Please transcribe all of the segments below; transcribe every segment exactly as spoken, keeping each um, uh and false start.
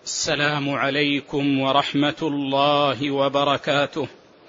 السلام عليكم ورحمة الله وبركاته.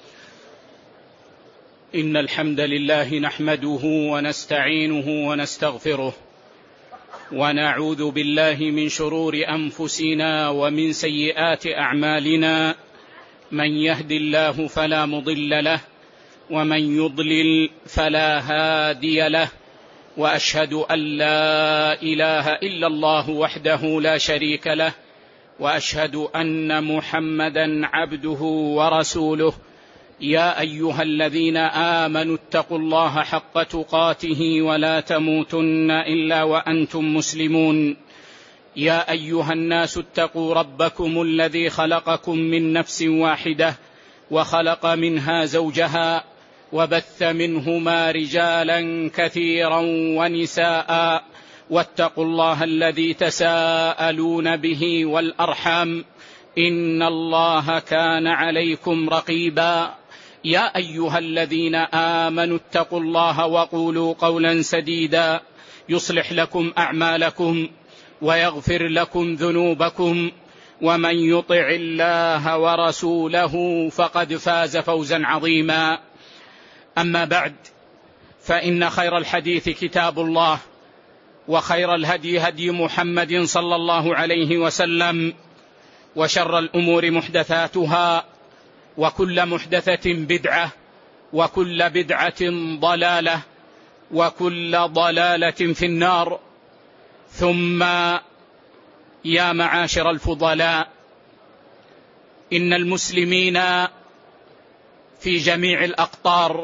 إن الحمد لله نحمده ونستعينه ونستغفره، ونعوذ بالله من شرور أنفسنا ومن سيئات أعمالنا. من يهد الله فلا مضل له، ومن يضلل فلا هادي له، وأشهد أن لا إله إلا الله وحده لا شريك له، وأشهد أن محمدا عبده ورسوله. يا أيها الذين آمنوا اتقوا الله حق تقاته ولا تموتن إلا وأنتم مسلمون. يا أيها الناس اتقوا ربكم الذي خلقكم من نفس واحدة، وخلق منها زوجها، وبث منهما رجالا كثيرا ونساء، واتقوا الله الذي تساءلون به والأرحام، إن الله كان عليكم رقيبا. يا أيها الذين آمنوا اتقوا الله وقولوا قولا سديدا يصلح لكم أعمالكم ويغفر لكم ذنوبكم، ومن يطع الله ورسوله فقد فاز فوزا عظيما. أما بعد، فإن خير الحديث كتاب الله، وخير الهدي هدي محمد صلى الله عليه وسلم، وشر الأمور محدثاتها، وكل محدثة بدعة، وكل بدعة ضلالة، وكل ضلالة في النار. ثم يا معاشر الفضلاء، إن المسلمين في جميع الأقطار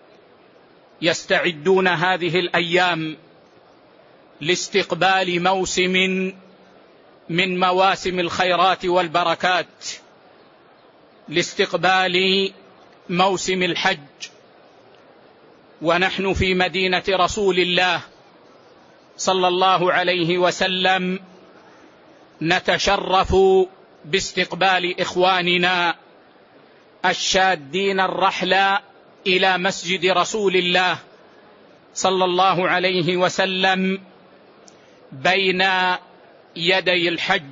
يستعدون هذه الأيام لاستقبال موسم من مواسم الخيرات والبركات، لاستقبال موسم الحج. ونحن في مدينة رسول الله صلى الله عليه وسلم نتشرف باستقبال إخواننا الشادين الرحل إلى مسجد رسول الله صلى الله عليه وسلم بين يدي الحج.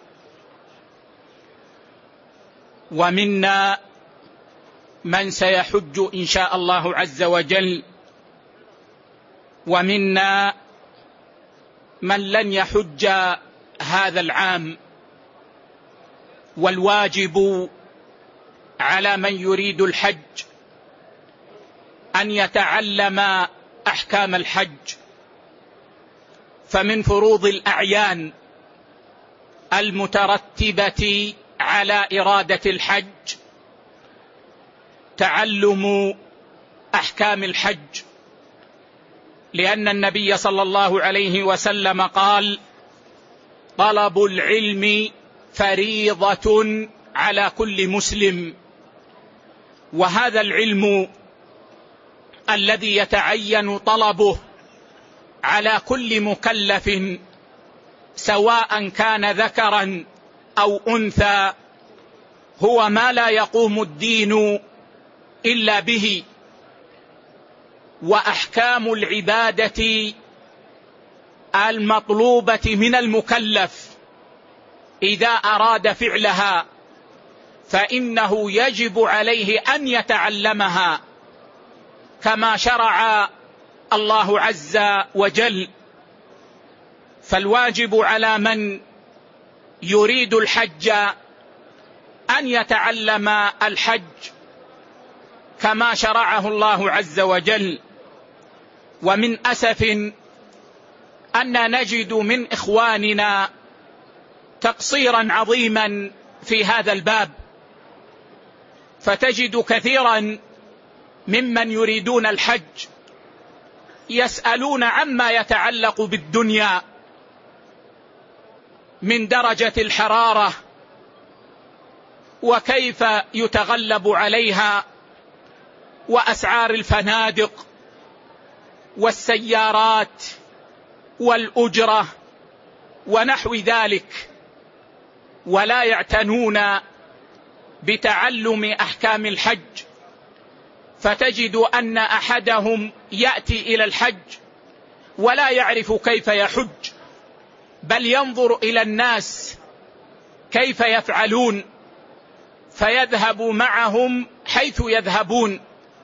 ومنا من سيحج إن شاء الله عز وجل، ومنا من لن يحج هذا العام. والواجب على من يريد الحج أن يتعلم أحكام الحج. فمن فروض الأعيان المترتبة على إرادة الحج تعلم أحكام الحج، لأن النبي صلى الله عليه وسلم قال: طلب العلم فريضة على كل مسلم. وهذا العلم الذي يتعين طلبه على كل مكلف، سواء كان ذكرا أو أنثى، هو ما لا يقوم الدين إلا به. وأحكام العبادة المطلوبة من المكلف إذا أراد فعلها فإنه يجب عليه أن يتعلمها كما شرع الله عز وجل. فالواجب على من يريد الحج أن يتعلم الحج كما شرعه الله عز وجل. ومن أسف أن نجد من إخواننا تقصيرا عظيما في هذا الباب، فتجد كثيرا ممن يريدون الحج يسألون عما يتعلق بالدنيا من درجة الحرارة، وكيف يتغلب عليها، وأسعار الفنادق والسيارات والأجرة ونحو ذلك، ولا يعتنون بتعلم أحكام الحج. فتجد أن أحدهم يأتي إلى الحج ولا يعرف كيف يحج، بل ينظر إلى الناس كيف يفعلون فيذهب معهم حيث يذهبون،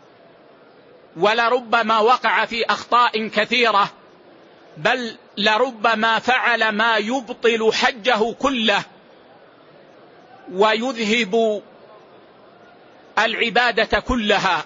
ولربما وقع في أخطاء كثيرة، بل لربما فعل ما يبطل حجه كله ويذهب العبادة كلها.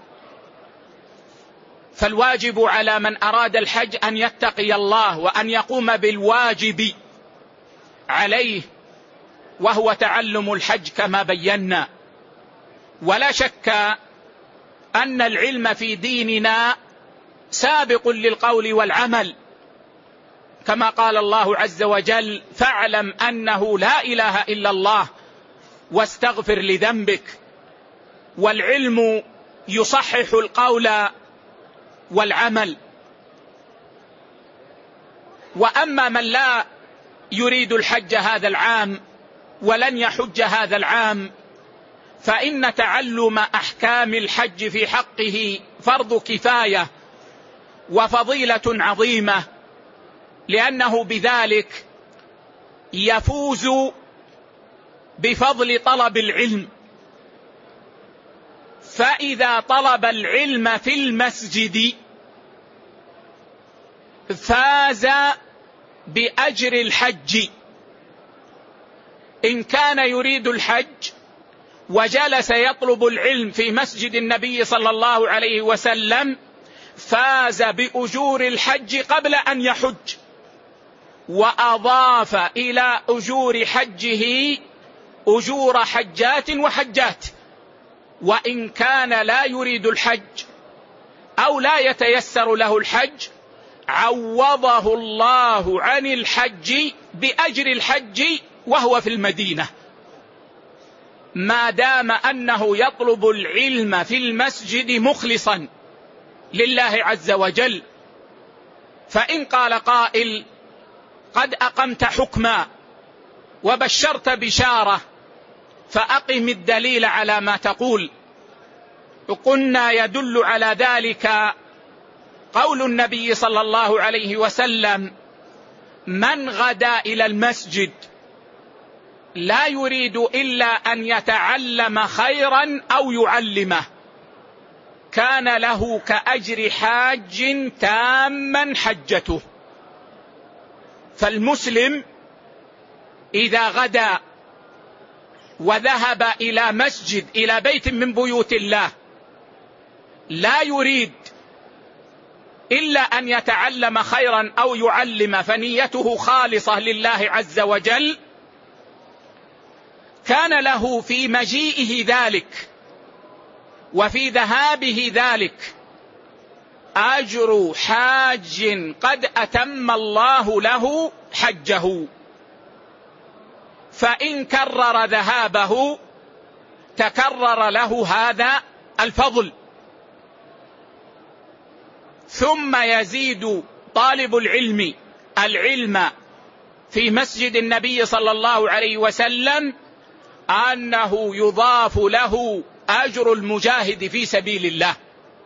فالواجب على من أراد الحج أن يتقي الله وأن يقوم بالواجب عليه، وهو تعلم الحج كما بينا. ولا شك أن العلم في ديننا سابق للقول والعمل، كما قال الله عز وجل: فاعلم أنه لا إله إلا الله واستغفر لذنبك. والعلم يصحح القول والعمل. وأما من لا يريد الحج هذا العام ولن يحج هذا العام، فإن تعلم أحكام الحج في حقه فرض كفاية وفضيلة عظيمة، لأنه بذلك يفوز بفضل طلب العلم. فإذا طلب العلم في المسجد فاز بأجر الحج. إن كان يريد الحج وجلس يطلب العلم في مسجد النبي صلى الله عليه وسلم فاز بأجور الحج قبل أن يحج، وأضاف إلى أجور حجه أجور حجات وحجات. وإن كان لا يريد الحج أو لا يتيسر له الحج عوضه الله عن الحج بأجر الحج وهو في المدينة، ما دام أنه يطلب العلم في المسجد مخلصا لله عز وجل. فإن قال قائل: قد أقمت حكما وبشرت بشارة، فأقم الدليل على ما تقول. قلنا: يدل على ذلك قول النبي صلى الله عليه وسلم: من غدا إلى المسجد لا يريد إلا أن يتعلم خيرا أو يعلمه كان له كأجر حاج تاما حجته. فالمسلم إذا غدا وذهب إلى مسجد، إلى بيت من بيوت الله، لا يريد إلا أن يتعلم خيرا أو يعلم، فنيته خالصة لله عز وجل، كان له في مجيئه ذلك وفي ذهابه ذلك أجر حاج قد أتم الله له حجه. فإن كرر ذهابه تكرر له هذا الفضل. ثم يزيد طالب العلم العلم في مسجد النبي صلى الله عليه وسلم أنه يضاف له أجر المجاهد في سبيل الله،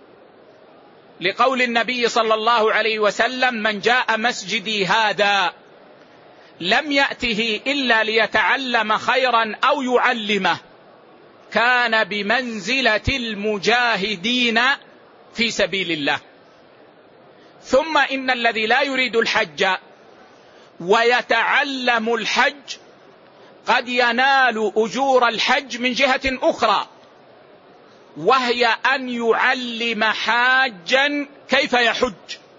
لقول النبي صلى الله عليه وسلم: من جاء مسجدي هذا لم يأته إلا ليتعلم خيرا أو يعلمه كان بمنزلة المجاهدين في سبيل الله. ثم إن الذي لا يريد الحج ويتعلم الحج قد ينال أجور الحج من جهة أخرى، وهي أن يعلم حاجا كيف يحج.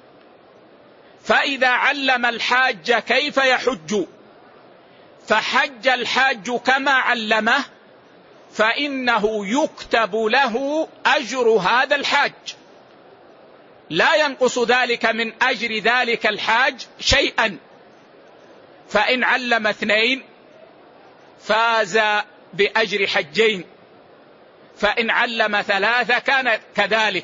فإذا علم الحاج كيف يحج فحج الحاج كما علمه، فإنه يكتب له أجر هذا الحاج، لا ينقص ذلك من أجر ذلك الحاج شيئا. فإن علم اثنين فاز بأجر حجين، فإن علم ثلاثة كان كذلك.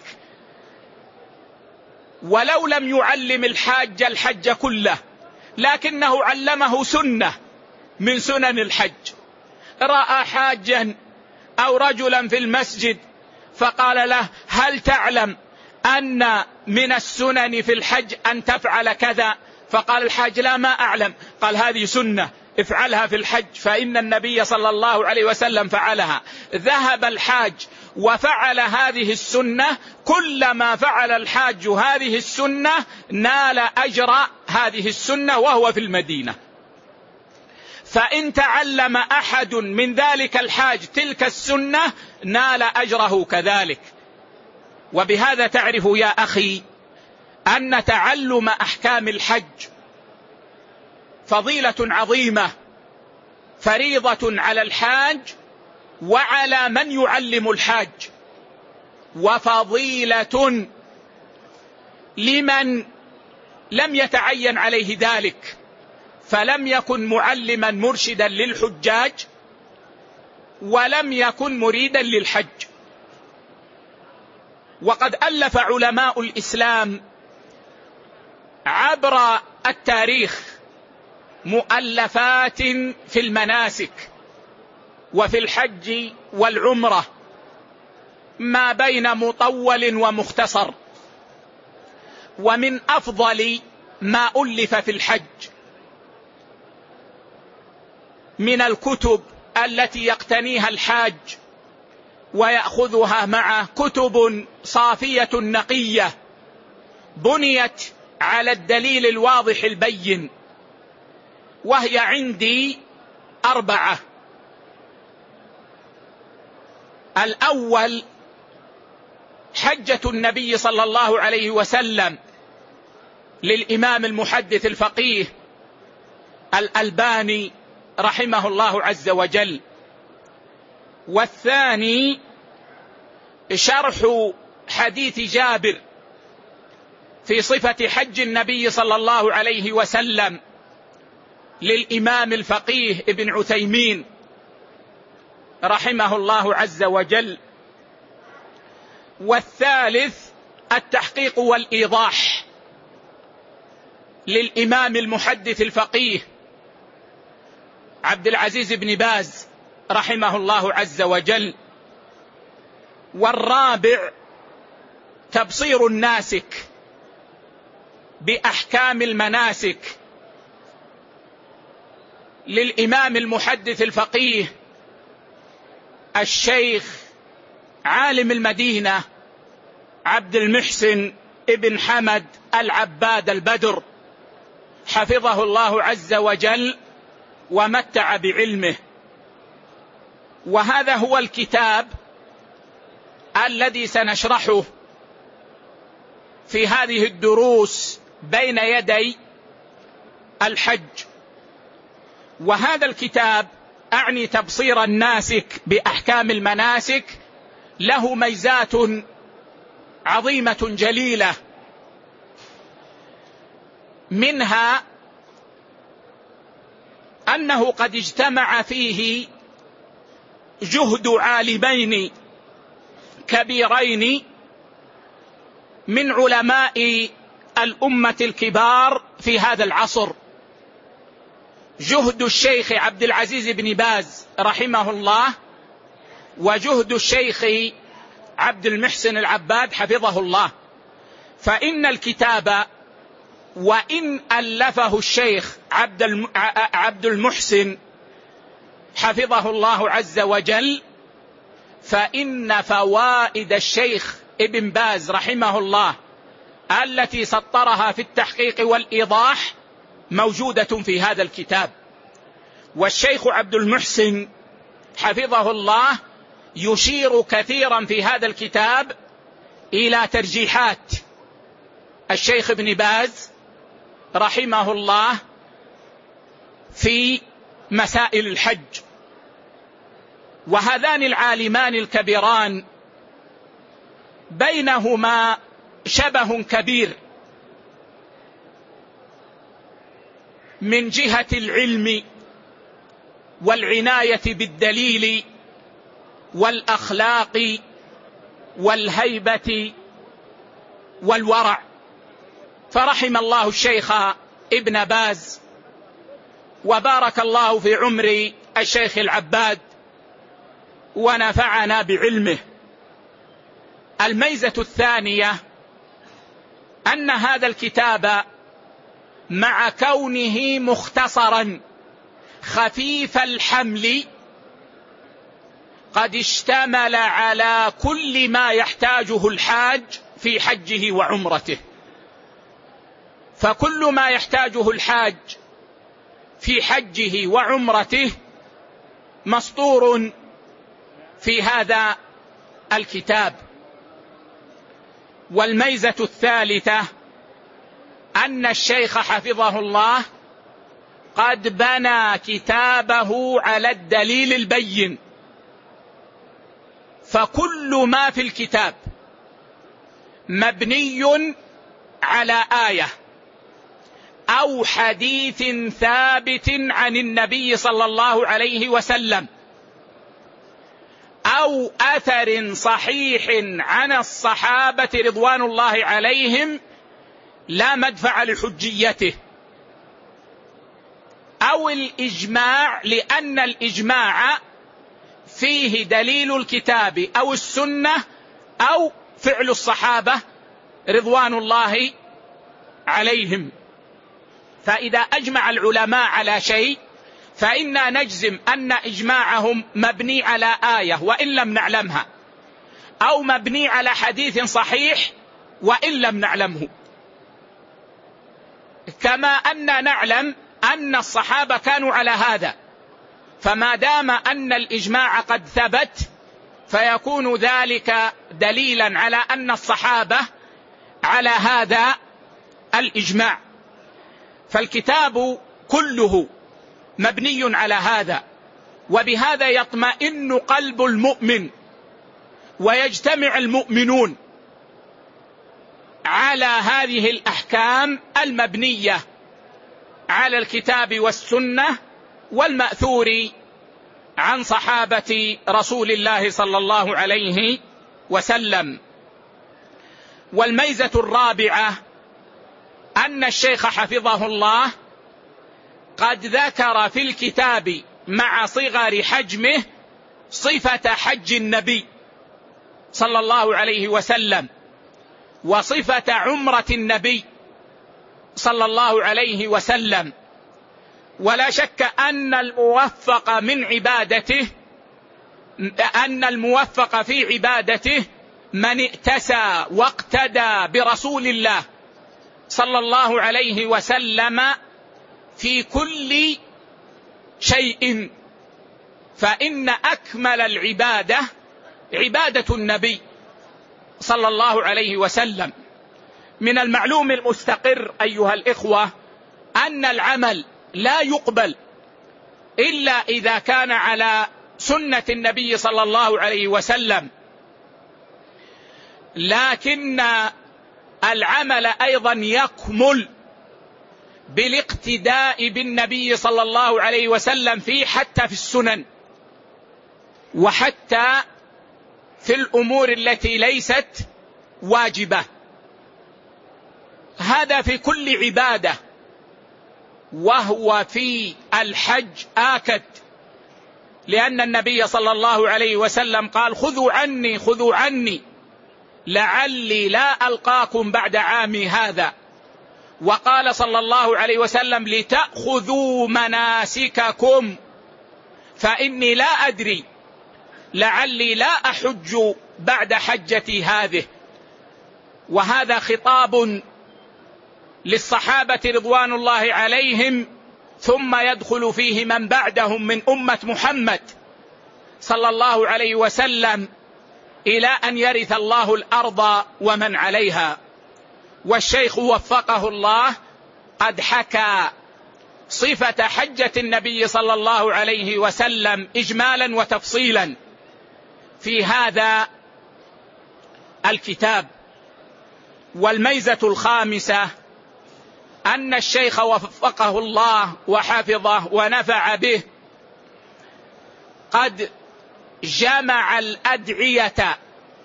ولو لم يعلم الحاج الحج كله لكنه علمه سنة من سنن الحج، رأى حاجا أو رجلا في المسجد فقال له: هل تعلم أن من السنن في الحج أن تفعل كذا؟ فقال الحاج: لا، ما أعلم. قال: هذه سنة افعلها في الحج فإن النبي صلى الله عليه وسلم فعلها. ذهب الحاج وفعل هذه السنة، كلما فعل الحاج هذه السنة نال أجر هذه السنة وهو في المدينة. فإن تعلم أحد من ذلك الحاج تلك السنة نال أجره كذلك. وبهذا تعرف يا أخي أن تعلم أحكام الحج فضيلة عظيمة، فريضة على الحاج وعلى من يعلم الحاج، وفضيلة لمن لم يتعين عليه ذلك فلم يكن معلما مرشدا للحجاج ولم يكن مريدا للحج. وقد ألف علماء الإسلام عبر التاريخ مؤلفات في المناسك وفي الحج والعمرة ما بين مطول ومختصر. ومن أفضل ما ألف في الحج من الكتب التي يقتنيها الحاج ويأخذها معه كتب صافية نقية بنيت على الدليل الواضح البين، وهي عندي أربعة. الأول حجة النبي صلى الله عليه وسلم للإمام المحدث الفقيه الألباني رحمه الله عز وجل. والثاني شرح حديث جابر في صفة حج النبي صلى الله عليه وسلم للإمام الفقيه ابن عثيمين رحمه الله عز وجل. والثالث التحقيق والإيضاح للإمام المحدث الفقيه عبد العزيز بن باز رحمه الله عز وجل. والرابع تبصير الناسك بأحكام المناسك للإمام المحدث الفقيه الشيخ عالم المدينة عبد المحسن ابن حمد العباد البدر حفظه الله عز وجل ومتع بعلمه. وهذا هو الكتاب الذي سنشرحه في هذه الدروس بين يدي الحج. وهذا الكتاب أعني تبصير الناسك بأحكام المناسك له ميزات عظيمة جليلة، منها أنه قد اجتمع فيه جهد عالمين كبيرين من علماء الأمة الكبار في هذا العصر، جهد الشيخ عبد العزيز بن باز رحمه الله وجهد الشيخ عبد المحسن العباد حفظه الله. فإن الكتاب وإن ألفه الشيخ عبد المحسن حفظه الله عز وجل، فإن فوائد الشيخ ابن باز رحمه الله التي سطرها في التحقيق والإيضاح موجودة في هذا الكتاب. والشيخ عبد المحسن حفظه الله يشير كثيرا في هذا الكتاب إلى ترجيحات الشيخ ابن باز رحمه الله في مسائل الحج. وهذان العالمان الكبيران بينهما شبه كبير من جهة العلم والعناية بالدليل والأخلاق والهيبة والورع. فرحم الله الشيخ ابن باز وبارك الله في عمر الشيخ العباد ونفعنا بعلمه. الميزة الثانية أن هذا الكتاب مع كونه مختصرا خفيف الحمل قد اشتمل على كل ما يحتاجه الحاج في حجه وعمرته. فكل ما يحتاجه الحاج في حجه وعمرته مسطور في هذا الكتاب. والميزة الثالثة أن الشيخ حفظه الله قد بنى كتابه على الدليل البين، فكل ما في الكتاب مبني على آية أو حديث ثابت عن النبي صلى الله عليه وسلم أو أثر صحيح عن الصحابة رضوان الله عليهم لا مدفع لحجيته، أو الإجماع لأن الإجماع فيه دليل الكتاب أو السنة أو فعل الصحابة رضوان الله عليهم. فإذا أجمع العلماء على شيء فإنا نجزم أن إجماعهم مبني على آية وإن لم نعلمها، أو مبني على حديث صحيح وإن لم نعلمه، كما أن نعلم أن الصحابة كانوا على هذا. فما دام أن الإجماع قد ثبت فيكون ذلك دليلا على أن الصحابة على هذا الإجماع. فالكتاب كله مبني على هذا، وبهذا يطمئن قلب المؤمن ويجتمع المؤمنون على هذه الأحكام المبنية على الكتاب والسنة والمأثور عن صحابة رسول الله صلى الله عليه وسلم. والميزة الرابعة أن الشيخ حفظه الله قد ذكر في الكتاب مع صغر حجمه صفة حج النبي صلى الله عليه وسلم وصفة عمرة النبي صلى الله عليه وسلم. ولا شك أن الموفق من عبادته أن الموفق في عبادته من ائتسى واقتدى برسول الله صلى الله عليه وسلم في كل شيء، فإن أكمل العبادة عبادة النبي صلى الله عليه وسلم. من المعلوم المستقر أيها الإخوة أن العمل لا يقبل إلا إذا كان على سنة النبي صلى الله عليه وسلم، لكن العمل أيضا يكمل بالاقتداء بالنبي صلى الله عليه وسلم في حتى في السنن وحتى في الأمور التي ليست واجبة. هذا في كل عبادة، وهو في الحج آكد، لأن النبي صلى الله عليه وسلم قال: خذوا عني خذوا عني لعلي لا ألقاكم بعد عامي هذا. وقال صلى الله عليه وسلم: لتأخذوا مناسككم فإني لا أدري لعلي لا أحج بعد حجتي هذه. وهذا خطاب للصحابة رضوان الله عليهم، ثم يدخل فيه من بعدهم من أمة محمد صلى الله عليه وسلم إلى أن يرث الله الأرض ومن عليها. والشيخ وفقه الله قد حكى صفة حجة النبي صلى الله عليه وسلم إجمالا وتفصيلا في هذا الكتاب. والميزة الخامسة أن الشيخ وفقه الله وحفظه ونفع به قد جمع الأدعية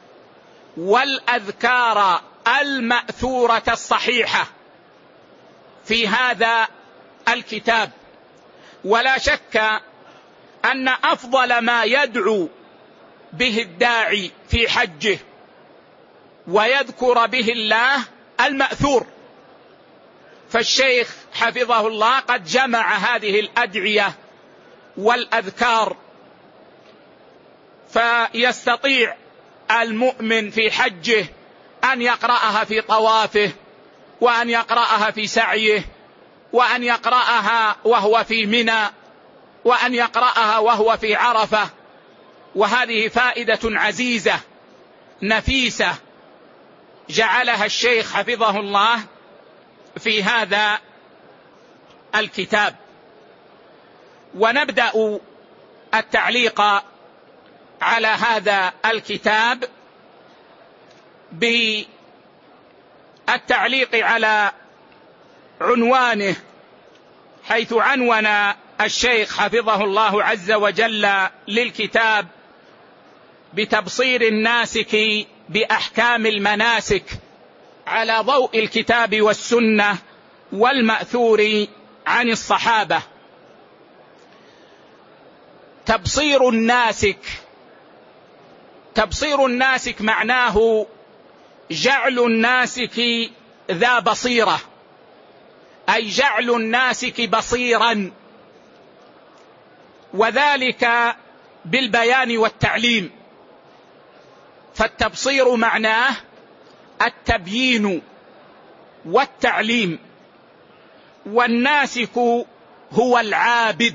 والأذكار المأثورة الصحيحة في هذا الكتاب. ولا شك أن أفضل ما يدعو به الداعي في حجه ويذكر به الله المأثور، فالشيخ حفظه الله قد جمع هذه الأدعية والأذكار، فيستطيع المؤمن في حجه أن يقرأها في طوافه، وأن يقرأها في سعيه، وأن يقرأها وهو في منى، وأن يقرأها وهو في عرفة. وهذه فائدة عزيزة نفيسة جعلها الشيخ حفظه الله في هذا الكتاب. ونبدأ التعليق على هذا الكتاب بالتعليق على عنوانه، حيث عنون الشيخ حفظه الله عز وجل للكتاب بتبصير الناسك بأحكام المناسك على ضوء الكتاب والسنة والمأثور عن الصحابة. تبصير الناسك، تبصير الناسك معناه جعل الناسك ذا بصيرة، أي جعل الناسك بصيرا، وذلك بالبيان والتعليم. فالتبصير معناه التبيين والتعليم. والناسك هو العابد،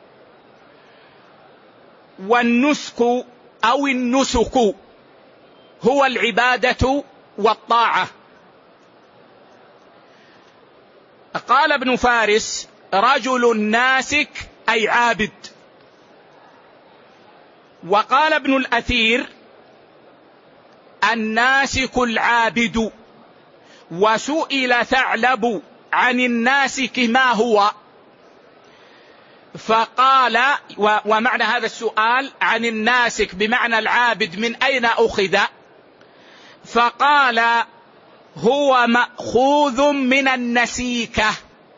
والنسك أو النسك هو العبادة والطاعة. قال ابن فارس: رجل ناسك أي عابد. وقال ابن الأثير: الناسك العابد. وسئل ثعلب عن الناسك ما هو، فقال، ومعنى هذا السؤال عن الناسك بمعنى العابد من أين أخذ؟ فقال: هو مأخوذ من النسيكة،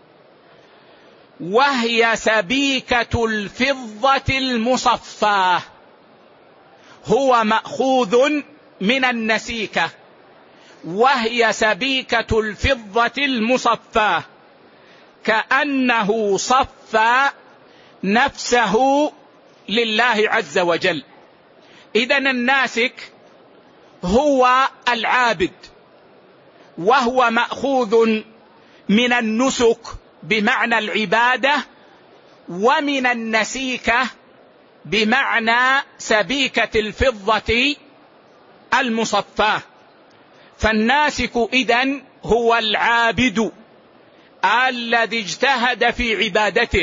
وهي سبيكة الفضة المصفاة. هو مأخوذ من النسيكة، وهي سبيكة الفضة المصفاة، كأنه صفى نفسه لله عز وجل. إذن الناسك هو العابد، وهو مأخوذ من النسك بمعنى العبادة، ومن النسيكة بمعنى سبيكة الفضة المصفاة. فالناسك إذن هو العابد الذي اجتهد في عبادته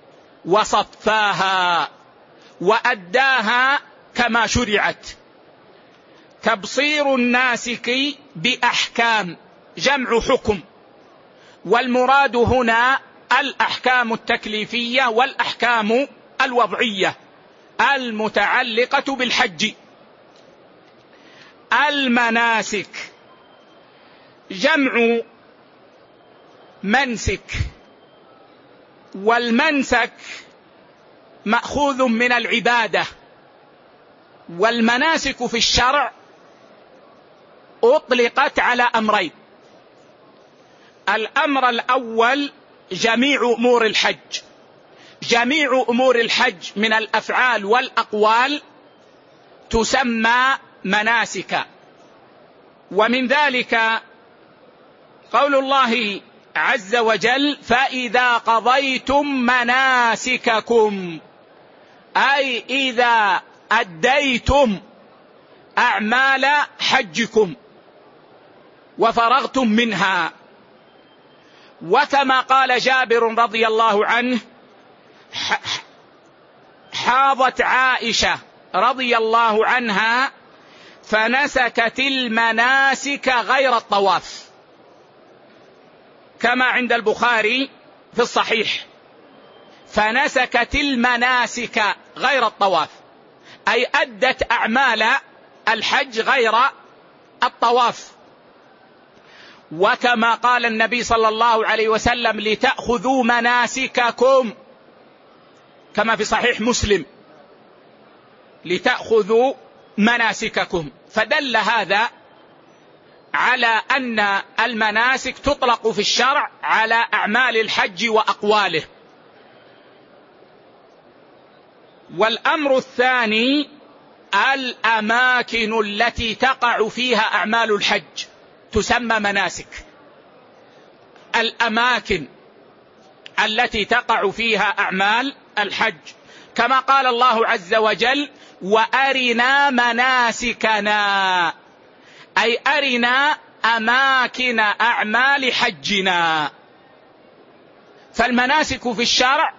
وصفاها وأداها كما شرعت. تبصير الناسك بأحكام، جمع حكم، والمراد هنا الأحكام التكليفية والأحكام الوضعية المتعلقة بالحج. المناسك جمع منسك، والمنسك مأخوذ من العبادة. والمناسك في الشرع أطلقت على أمرين: الأمر الأول جميع أمور الحج. جميع أمور الحج من الأفعال والأقوال تسمى مناسك. ومن ذلك قول الله عز وجل: فإذا قضيتم مناسككم، أي إذا أديتم أعمال حجكم وفرغتم منها. وكما قال جابر رضي الله عنه: حاضت عائشة رضي الله عنها فنسكت المناسك غير الطواف، كما عند البخاري في الصحيح: فنسكت المناسك غير الطواف، أي أدت أعمال الحج غير الطواف. وكما قال النبي صلى الله عليه وسلم: لتأخذوا مناسككم، كما في صحيح مسلم: لتأخذوا مناسككم. فدل هذا على أن المناسك تطلق في الشرع على أعمال الحج وأقواله. والأمر الثاني الأماكن التي تقع فيها أعمال الحج تسمى مناسك. الأماكن التي تقع فيها أعمال الحج، كما قال الله عز وجل: وأرنا مناسكنا، أي أرنا أماكن أعمال حجنا. فالمناسك في الشرع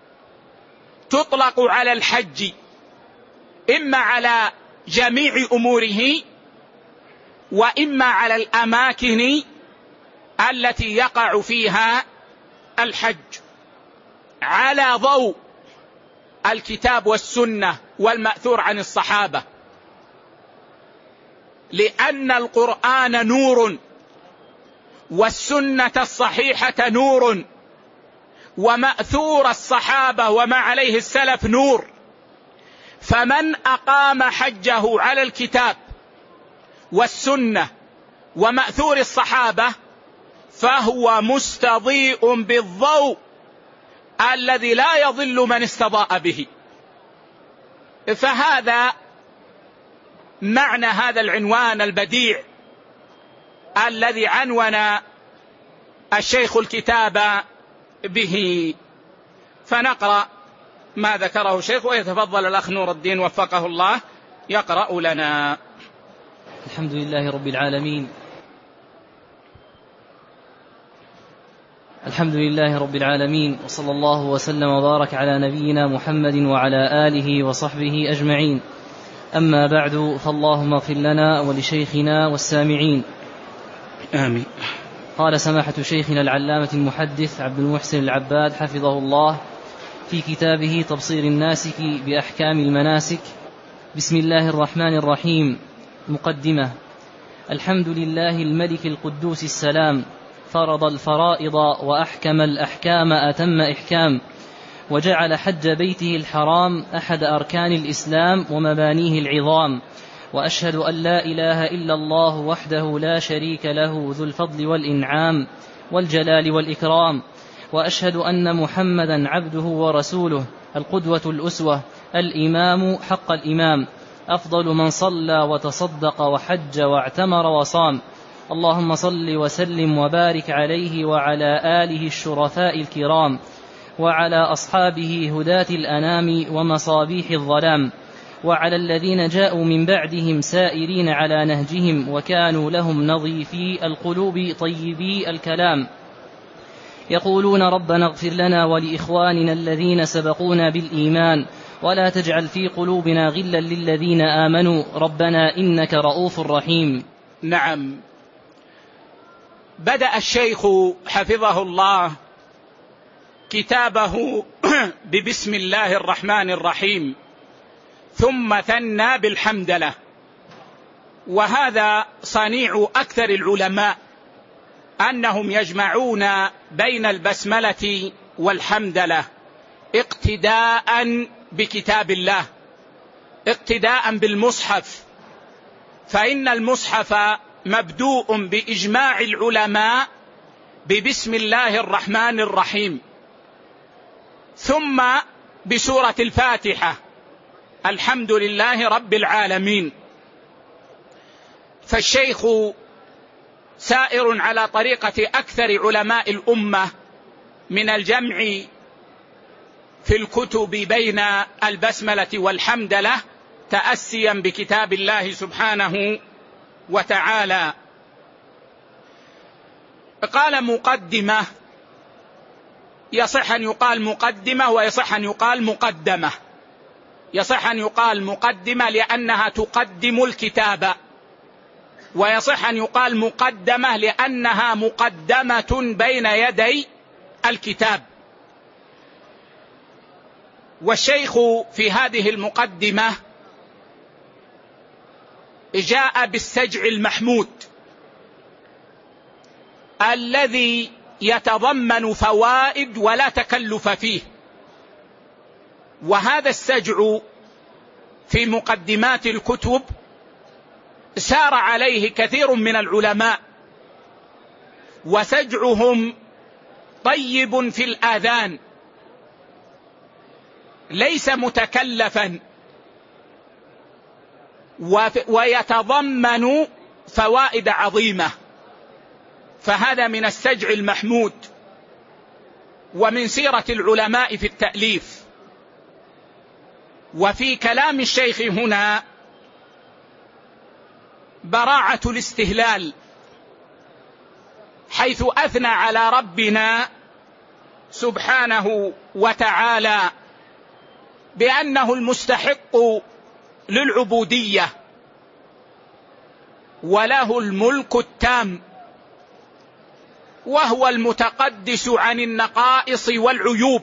تطلق على الحج إما على جميع أموره وإما على الأماكن التي يقع فيها الحج على ضوء الكتاب والسنة والمأثور عن الصحابة، لأن القرآن نور والسنة الصحيحة نور ومأثور الصحابة وما عليه السلف نور. فمن أقام حجه على الكتاب والسنة ومأثور الصحابة فهو مستضيء بالضوء الذي لا يضل من استضاء به. فهذا معنى هذا العنوان البديع الذي عنون الشيخ الكتاب به. فنقرأ ما ذكره الشيخ، ويتفضل الأخ نور الدين وفقه الله يقرأ لنا. الحمد لله رب العالمين الحمد لله رب العالمين وصلى الله وسلم وبارك على نبينا محمد وعلى آله وصحبه أجمعين. أما بعد، فاللهم اغفر لنا ولشيخنا والسامعين. آمين. قال سماحة شيخنا العلامة المحدث عبد المحسن العباد حفظه الله في كتابه تبصير الناسك بأحكام المناسك: بسم الله الرحمن الرحيم. مقدمة. الحمد لله الملك القدوس السلام، فرض الفرائض وأحكم الأحكام أتم إحكام، وجعل حج بيته الحرام أحد أركان الإسلام ومبانيه العظام. وأشهد أن لا إله إلا الله وحده لا شريك له ذو الفضل والإنعام والجلال والإكرام. وأشهد أن محمدا عبده ورسوله، القدوة الأسوة، الإمام حق الإمام، أفضل من صلى وتصدق وحج واعتمر وصام. اللهم صل وسلم وبارك عليه وعلى آله الشرفاء الكرام، وعلى أصحابه هداة الأنام ومصابيح الظلام، وعلى الذين جاءوا من بعدهم سائرين على نهجهم وكانوا لهم نظيفي القلوب طيبي الكلام، يقولون ربنا اغفر لنا ولإخواننا الذين سبقونا بالإيمان ولا تجعل في قلوبنا غلا للذين آمنوا ربنا إنك رؤوف رحيم. نعم. بدأ الشيخ حفظه الله كتابه ببسم الله الرحمن الرحيم، ثم ثنى بالحمدلة، وهذا صنيع أكثر العلماء أنهم يجمعون بين البسملة والحمدلة اقتداء بكتاب الله، اقتداء بالمصحف، فإن المصحف مبدوء بإجماع العلماء ببسم الله الرحمن الرحيم، ثم بسورة الفاتحة الحمد لله رب العالمين. فالشيخ سائر على طريقة أكثر علماء الأمة من الجمع في الكتب بين البسملة والحمدلة تأسيا بكتاب الله سبحانه وتعالى. قال مقدمة، يصح أن يقال مقدمة ويصح أن يقال مقدمة. يصح أن يقال مقدمة لأنها تقدم الكتاب، ويصح أن يقال مقدمة لأنها مقدمة بين يدي الكتاب. والشيخ في هذه المقدمة جاء بالسجع المحمود الذي يتضمن فوائد ولا تكلف فيه، وهذا السجع في مقدمات الكتب سار عليه كثير من العلماء، وسجعهم طيب في الآذان ليس متكلفا ويتضمن فوائد عظيمة، فهذا من السجع المحمود ومن سيرة العلماء في التأليف. وفي كلام الشيخ هنا براعة الاستهلال، حيث أثنى على ربنا سبحانه وتعالى بأنه المستحق للعبودية وله الملك التام، وهو المتقدس عن النقائص والعيوب،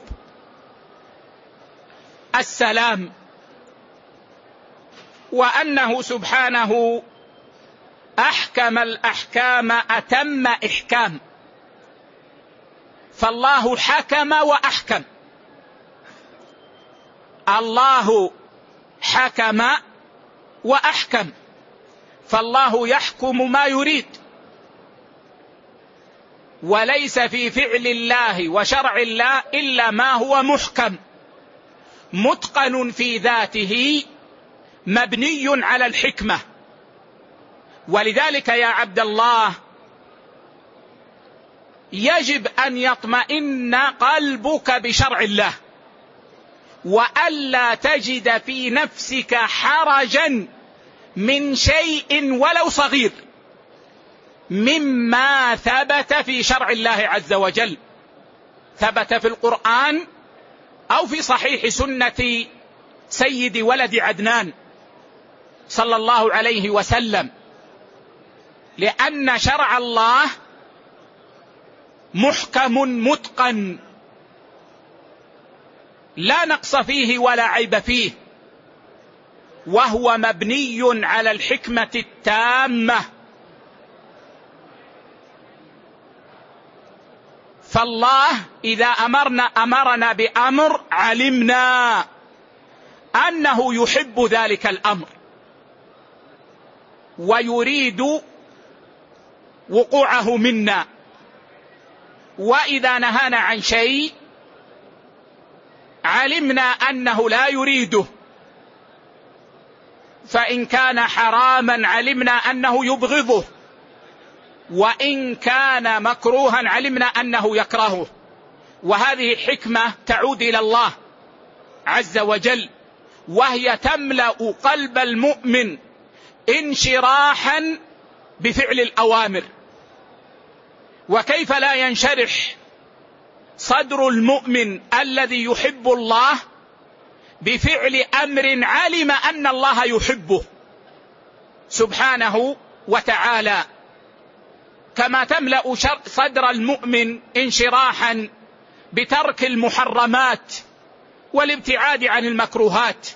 السلام، وأنه سبحانه أحكم الأحكام أتم إحكام، فالله حكم وأحكم، الله حكم وأحكم، فالله يحكم ما يريد، وليس في فعل الله وشرع الله إلا ما هو محكم متقن في ذاته مبني على الحكمة. ولذلك يا عبد الله يجب أن يطمئن قلبك بشرع الله، وألا تجد في نفسك حرجا من شيء ولو صغير مما ثبت في شرع الله عز وجل، ثبت في القرآن أو في صحيح سنة سيد ولد عدنان صلى الله عليه وسلم، لأن شرع الله محكم متقن لا نقص فيه ولا عيب فيه، وهو مبني على الحكمة التامة. فالله إذا أمرنا أمرنا بأمر علمنا أنه يحب ذلك الأمر ويريد وقوعه منا، وإذا نهانا عن شيء علمنا أنه لا يريده، فإن كان حراما علمنا أنه يبغضه، وإن كان مكروها علمنا أنه يكرهه. وهذه حكمة تعود إلى الله عز وجل، وهي تملأ قلب المؤمن انشراحا بفعل الأوامر. وكيف لا ينشرح صدر المؤمن الذي يحب الله بفعل أمر علم أن الله يحبه سبحانه وتعالى، كما تملأ صدر المؤمن انشراحا بترك المحرمات والابتعاد عن المكروهات.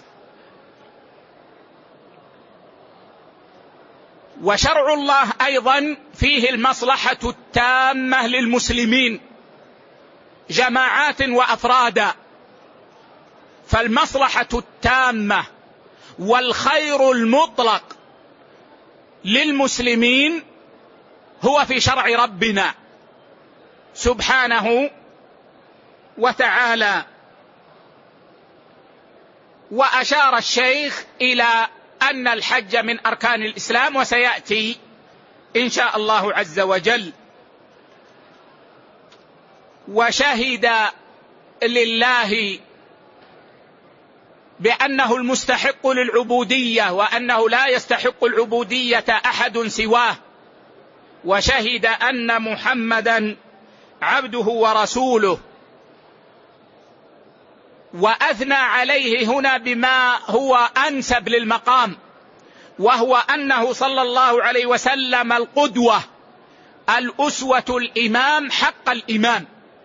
وشرع الله أيضا فيه المصلحة التامة للمسلمين جماعات وأفرادا، فالمصلحة التامة والخير المطلق للمسلمين هو في شرع ربنا سبحانه وتعالى. وأشار الشيخ إلى أن الحج من أركان الإسلام، وسيأتي إن شاء الله عز وجل. وشهد لله بأنه المستحق للعبودية، وأنه لا يستحق العبودية أحد سواه، وشهد أن محمدا عبده ورسوله، وأثنى عليه هنا بما هو أنسب للمقام، وهو أنه صلى الله عليه وسلم القدوة الأسوة الإمام حق الإمام.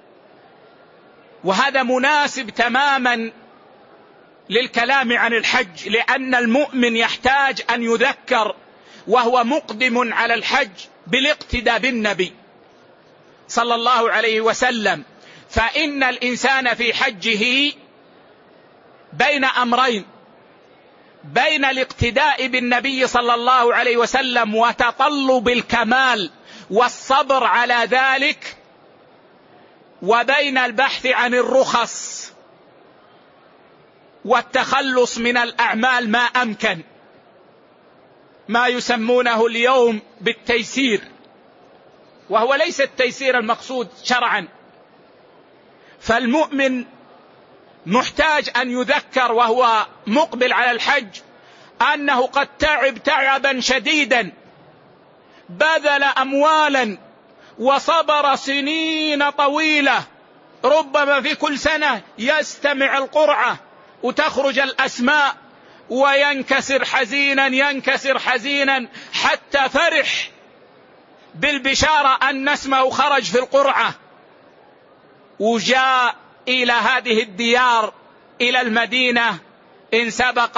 وهذا مناسب تماما للكلام عن الحج، لأن المؤمن يحتاج أن يذكر وهو مقدم على الحج بالاقتداء بالنبي صلى الله عليه وسلم، فإن الإنسان في حجه بين أمرين: بين الاقتداء بالنبي صلى الله عليه وسلم وتطلب الكمال والصبر على ذلك، وبين البحث عن الرخص والتخلص من الأعمال ما أمكن، ما يسمونه اليوم بالتيسير، وهو ليس التيسير المقصود شرعا. فالمؤمن محتاج أن يذكر وهو مقبل على الحج أنه قد تعب تعبا شديدا، بذل أموالا وصبر سنين طويلة، ربما في كل سنة يستمع القرعة وتخرج الأسماء وينكسر حزينا ينكسر حزينا حتى فرح بالبشارة أن اسمه خرج في القرعة، وجاء إلى هذه الديار إلى المدينة إن سبق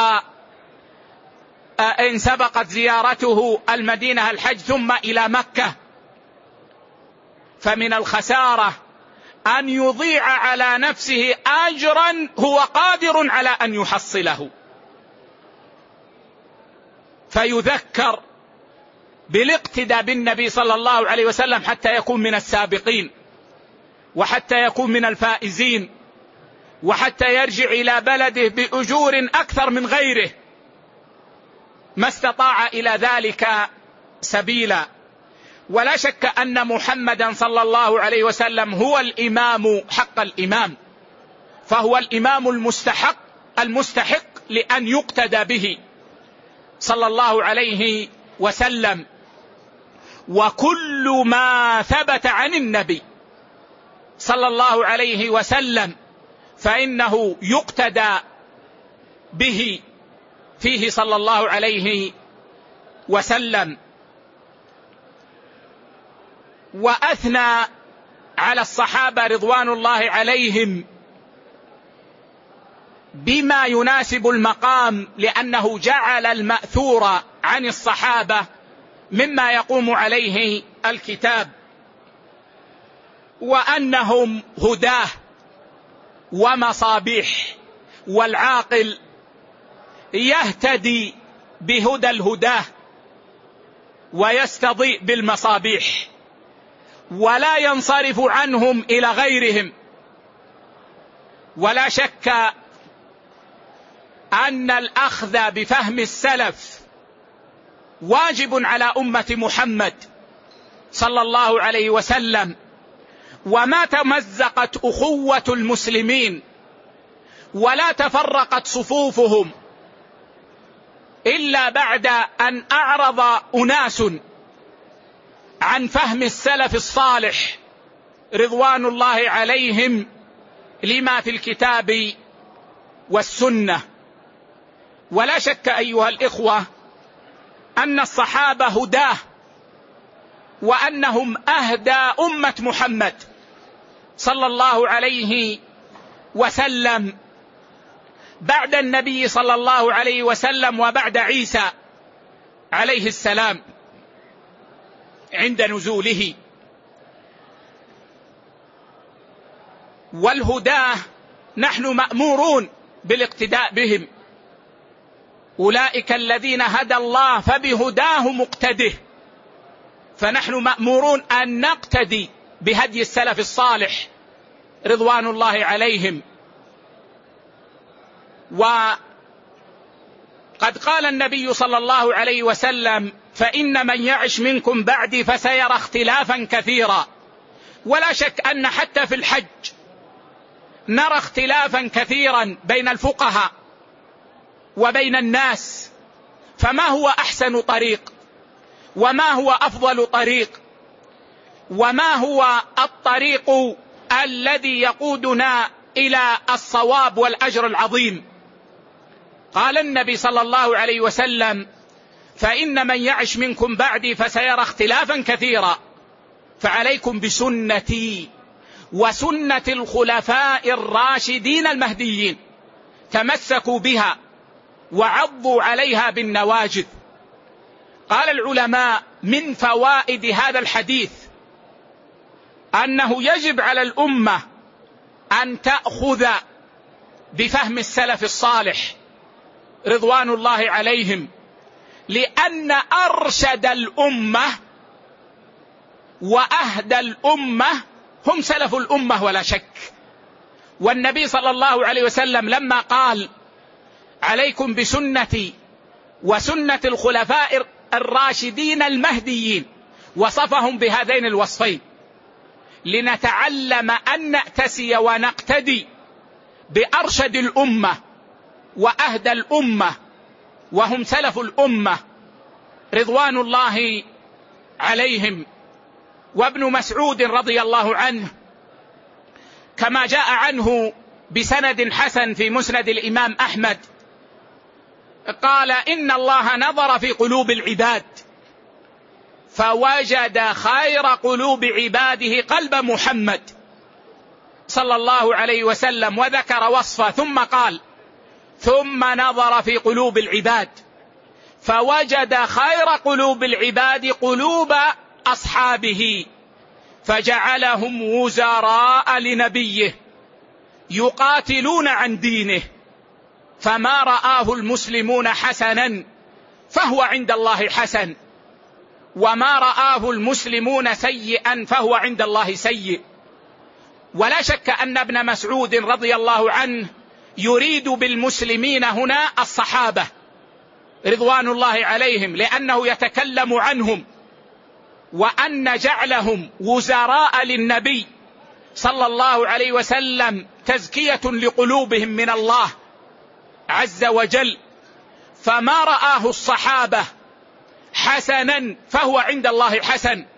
إن سبقت زيارته المدينة الحج ثم إلى مكة، فمن الخسارة أن يضيع على نفسه أجرا هو قادر على أن يحصله. فيذكر بالاقتداء بالنبي صلى الله عليه وسلم حتى يكون من السابقين، وحتى يكون من الفائزين، وحتى يرجع إلى بلده بأجور أكثر من غيره ما استطاع إلى ذلك سبيلا. ولا شك أن محمدا صلى الله عليه وسلم هو الإمام حق الإمام، فهو الإمام المستحق المستحق لأن يقتدى به صلى الله عليه وسلم. وكل ما ثبت عن النبي صلى الله عليه وسلم فإنه يقتدى به فيه صلى الله عليه وسلم. وأثنى على الصحابة رضوان الله عليهم بما يناسب المقام، لأنه جعل المأثور عن الصحابة مما يقوم عليه الكتاب، وأنهم هداه ومصابيح، والعاقل يهتدي بهدى الهداه ويستضيء بالمصابيح، ولا ينصرف عنهم إلى غيرهم. ولا شك أن الأخذ بفهم السلف واجب على أمة محمد صلى الله عليه وسلم. وما تمزقت أخوة المسلمين ولا تفرقت صفوفهم إلا بعد أن أعرض أناس عن فهم السلف الصالح رضوان الله عليهم لما في الكتاب والسنة. ولا شك أيها الإخوة أن الصحابة هداه، وأنهم أهدى أمة محمد صلى الله عليه وسلم بعد النبي صلى الله عليه وسلم وبعد عيسى عليه السلام عند نزوله. والهداه نحن مأمورون بالاقتداء بهم، أولئك الذين هدى الله فبهداه مقتده. فنحن مأمورون أن نقتدي بهدي السلف الصالح رضوان الله عليهم. وقد قال النبي صلى الله عليه وسلم: فإن من يعش منكم بعدي فسيرى اختلافا كثيرا. ولا شك أن حتى في الحج نرى اختلافا كثيرا بين الفقهاء وبين الناس، فما هو أحسن طريق، وما هو أفضل طريق، وما هو الطريق الذي يقودنا إلى الصواب والأجر العظيم؟ قال النبي صلى الله عليه وسلم: فإن من يعش منكم بعدي فسيرى اختلافا كثيرا، فعليكم بسنتي وسنة الخلفاء الراشدين المهديين، تمسكوا بها وعضوا عليها بالنواجذ. قال العلماء: من فوائد هذا الحديث أنه يجب على الأمة أن تأخذ بفهم السلف الصالح رضوان الله عليهم، لأن أرشد الأمة وأهدى الأمة هم سلف الأمة ولا شك. والنبي صلى الله عليه وسلم لما قال: عليكم بسنتي وسنة الخلفاء الراشدين المهديين، وصفهم بهذين الوصفين لنتعلم أن نأتسي ونقتدي بأرشد الأمة وأهدى الأمة، وهم سلف الأمة رضوان الله عليهم. وابن مسعود رضي الله عنه كما جاء عنه بسند حسن في مسند الإمام أحمد قال: إن الله نظر في قلوب العباد فوجد خير قلوب عباده قلب محمد صلى الله عليه وسلم، وذكر وصفه ثم قال: ثم نظر في قلوب العباد فوجد خير قلوب العباد قلوب أصحابه فجعلهم وزراء لنبيه يقاتلون عن دينه، فما رآه المسلمون حسنا فهو عند الله حسن، وما رآه المسلمون سيئا فهو عند الله سيء. ولا شك أن ابن مسعود رضي الله عنه يريد بالمسلمين هنا الصحابة رضوان الله عليهم، لأنه يتكلم عنهم، وأن جعلهم وزراء للنبي صلى الله عليه وسلم تزكية لقلوبهم من الله عز وجل، فما رآه الصحابة حسنا فهو عند الله حسن.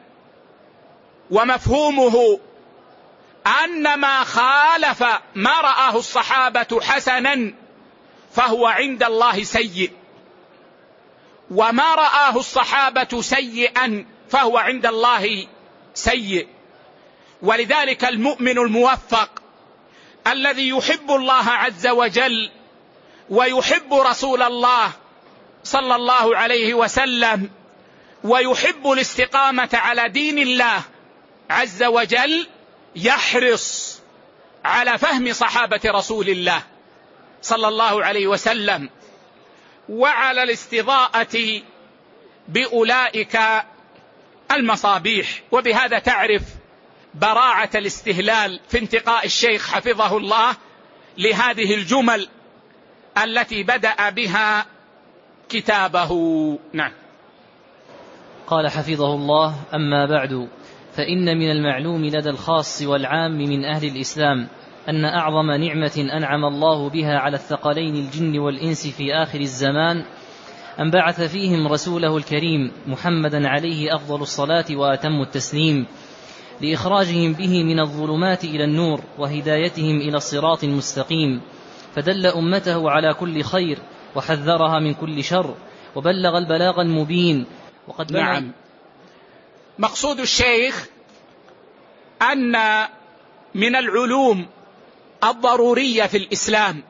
ومفهومه أن ما خالف ما رآه الصحابة حسنا فهو عند الله سيء، وما رآه الصحابة سيئا فهو عند الله سيء. ولذلك المؤمن الموفق الذي يحب الله عز وجل ويحب رسول الله صلى الله عليه وسلم ويحب الاستقامة على دين الله عز وجل يحرص على فهم صحابة رسول الله صلى الله عليه وسلم وعلى الاستضاءة بأولئك المصابيح. وبهذا تعرف براعة الاستهلال في انتقاء الشيخ حفظه الله لهذه الجمل التي بدأ بها كتابه. نعم. قال حفظه الله: أما بعد، فإن من المعلوم لدى الخاص والعام من أهل الإسلام أن أعظم نعمة أنعم الله بها على الثقلين الجن والإنس في آخر الزمان أن بعث فيهم رسوله الكريم محمدا عليه أفضل الصلاة وأتم التسليم، لإخراجهم به من الظلمات إلى النور وهدايتهم إلى الصراط المستقيم، فدل أمته على كل خير وحذرها من كل شر وبلغ البلاغ المبين. وقد نعم. مقصود الشيخ أن من العلوم الضرورية في الإسلام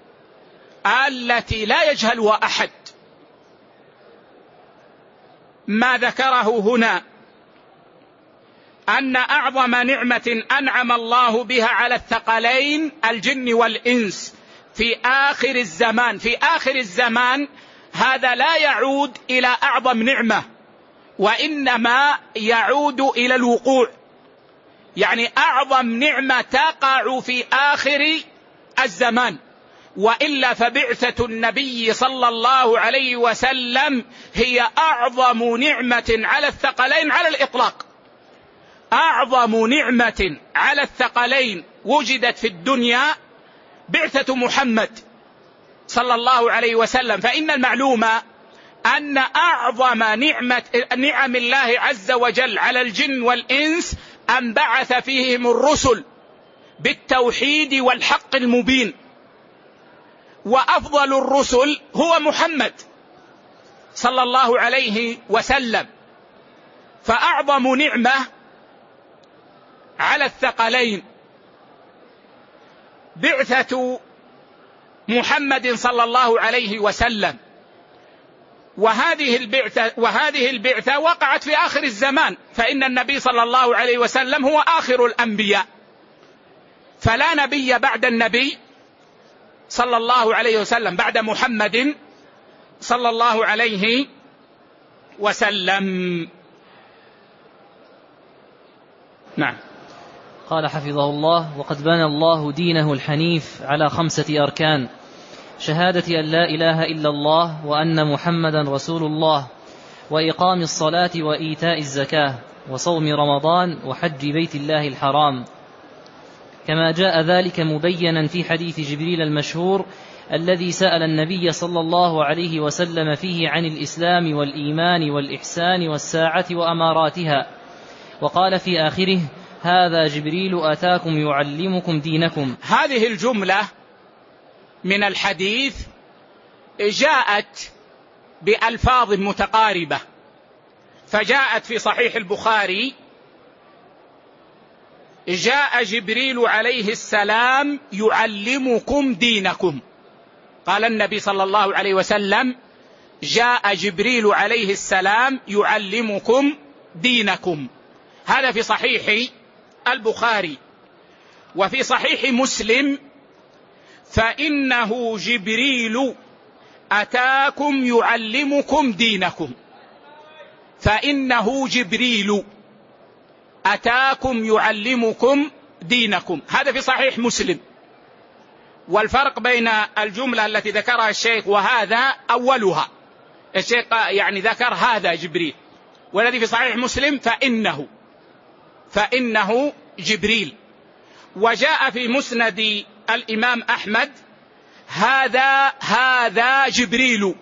التي لا يجهلها أحد ما ذكره هنا، أن أعظم نعمة أنعم الله بها على الثقلين الجن والإنس في آخر الزمان. في آخر الزمان هذا لا يعود إلى أعظم نعمة، وإنما يعود إلى الوقوع، يعني أعظم نعمة تقع في آخر الزمان. وإلا فبعثة النبي صلى الله عليه وسلم هي أعظم نعمة على الثقلين على الإطلاق. أعظم نعمة على الثقلين وجدت في الدنيا بعثة محمد صلى الله عليه وسلم. فإن المعلوم أن أعظم نعمة نعم الله عز وجل على الجن والإنس أن بعث فيهم الرسل بالتوحيد والحق المبين، وأفضل الرسل هو محمد صلى الله عليه وسلم. فأعظم نعمة على الثقلين بعثة محمد صلى الله عليه وسلم، وهذه البعثة وهذه البعثة وقعت في آخر الزمان، فإن النبي صلى الله عليه وسلم هو آخر الأنبياء، فلا نبي بعد النبي صلى الله عليه وسلم بعد محمد صلى الله عليه وسلم. نعم. قال حفظه الله: وقد بنى الله دينه الحنيف على خمسة أركان: شهادة أن لا إله إلا الله وأن محمدا رسول الله، وإقام الصلاة وإيتاء الزكاة، وصوم رمضان، وحج بيت الله الحرام، كما جاء ذلك مبينا في حديث جبريل المشهور الذي سأل النبي صلى الله عليه وسلم فيه عن الإسلام والإيمان والإحسان والساعة وأماراتها، وقال في آخره: هذا جبريل أتاكم يعلمكم دينكم. هذه الجملة من الحديث جاءت بألفاظ متقاربة، فجاءت في صحيح البخاري: جاء جبريل عليه السلام يعلمكم دينكم. قال النبي صلى الله عليه وسلم: جاء جبريل عليه السلام يعلمكم دينكم. هذا في صحيح البخاري. وفي صحيح مسلم: فإنه جبريل أتاكم يعلمكم دينكم. فإنه جبريل أتاكم يعلمكم دينكم. هذا في صحيح مسلم. والفرق بين الجملة التي ذكرها الشيخ وهذا أولها، الشيخ يعني ذكر هذا جبريل، والذي في صحيح مسلم فإنه فإنه جبريل. وجاء في مسند الإمام أحمد: هذا هذا جبريل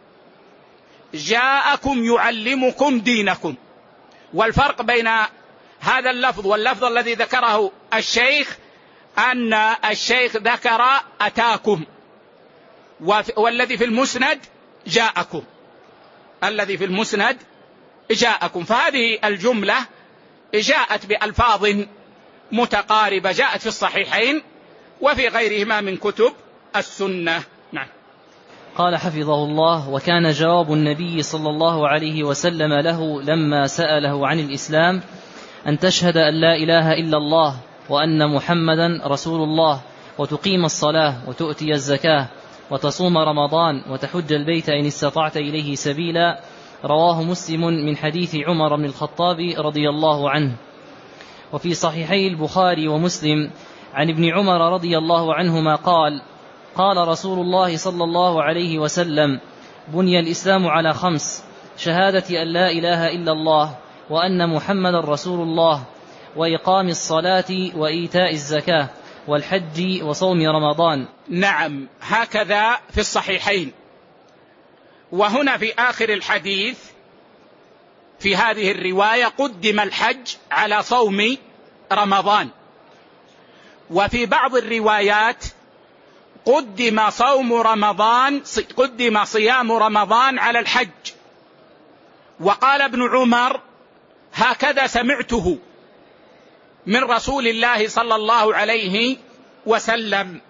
جاءكم يعلمكم دينكم. والفرق بين هذا اللفظ واللفظ الذي ذكره الشيخ أن الشيخ ذكر أتاكم، والذي في المسند جاءكم، الذي في المسند جاءكم. فهذه الجملة جاءت بألفاظ متقاربة، جاءت في الصحيحين وفي غيرهما من كتب السنة. نعم. قال حفظه الله: وكان جواب النبي صلى الله عليه وسلم له لما سأله عن الإسلام أن تشهد أن لا إله إلا الله وأن محمدا رسول الله، وتقيم الصلاة، وتؤتي الزكاة، وتصوم رمضان، وتحج البيت إن استطعت إليه سبيلا. رواه مسلم من حديث عمر بن الخطاب رضي الله عنه. وفي صحيحي البخاري ومسلم عن ابن عمر رضي الله عنهما قال: قال رسول الله صلى الله عليه وسلم: بني الإسلام على خمس: شهادة أن لا إله إلا الله وأن محمدا رسول الله، وإقام الصلاة، وإيتاء الزكاة، والحج، وصوم رمضان. نعم، هكذا في الصحيحين. وهنا في آخر الحديث في هذه الرواية قدم الحج على صوم رمضان. وفي بعض الروايات قدم صوم رمضان قدم صيام رمضان على الحج. وقال ابن عمر: هكذا سمعته من رسول الله صلى الله عليه وسلم.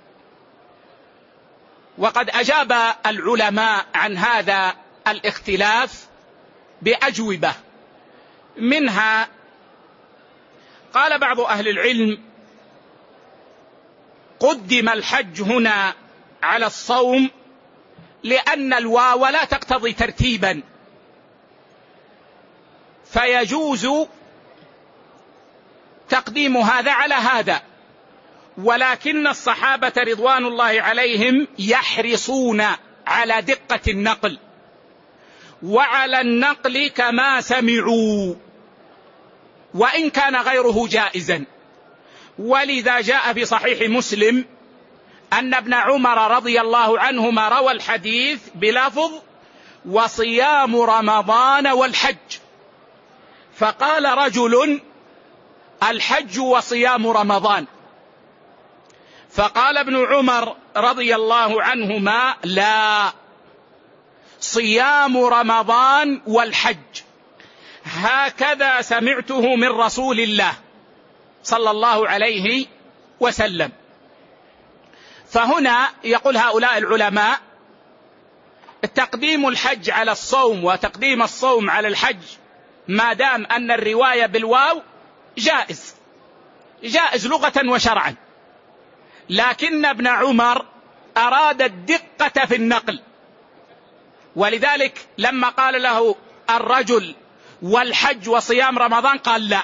وقد أجاب العلماء عن هذا الاختلاف بأجوبة، منها قال بعض أهل العلم: قدم الحج هنا على الصوم لأن الواو لا تقتضي ترتيبا، فيجوز تقديم هذا على هذا. ولكن الصحابة رضوان الله عليهم يحرصون على دقة النقل وعلى النقل كما سمعوا، وإن كان غيره جائزا. ولذا جاء في صحيح مسلم أن ابن عمر رضي الله عنهما روى الحديث بلفظ: وصيام رمضان والحج. فقال رجل: الحج وصيام رمضان. فقال ابن عمر رضي الله عنهما: لا، صيام رمضان والحج، هكذا سمعته من رسول الله صلى الله عليه وسلم. فهنا يقول هؤلاء العلماء: تقديم الحج على الصوم وتقديم الصوم على الحج ما دام أن الرواية بالواو جائز جائز لغة وشرعا، لكن ابن عمر أراد الدقة في النقل، ولذلك لما قال له الرجل: والحج وصيام رمضان، قال: لا.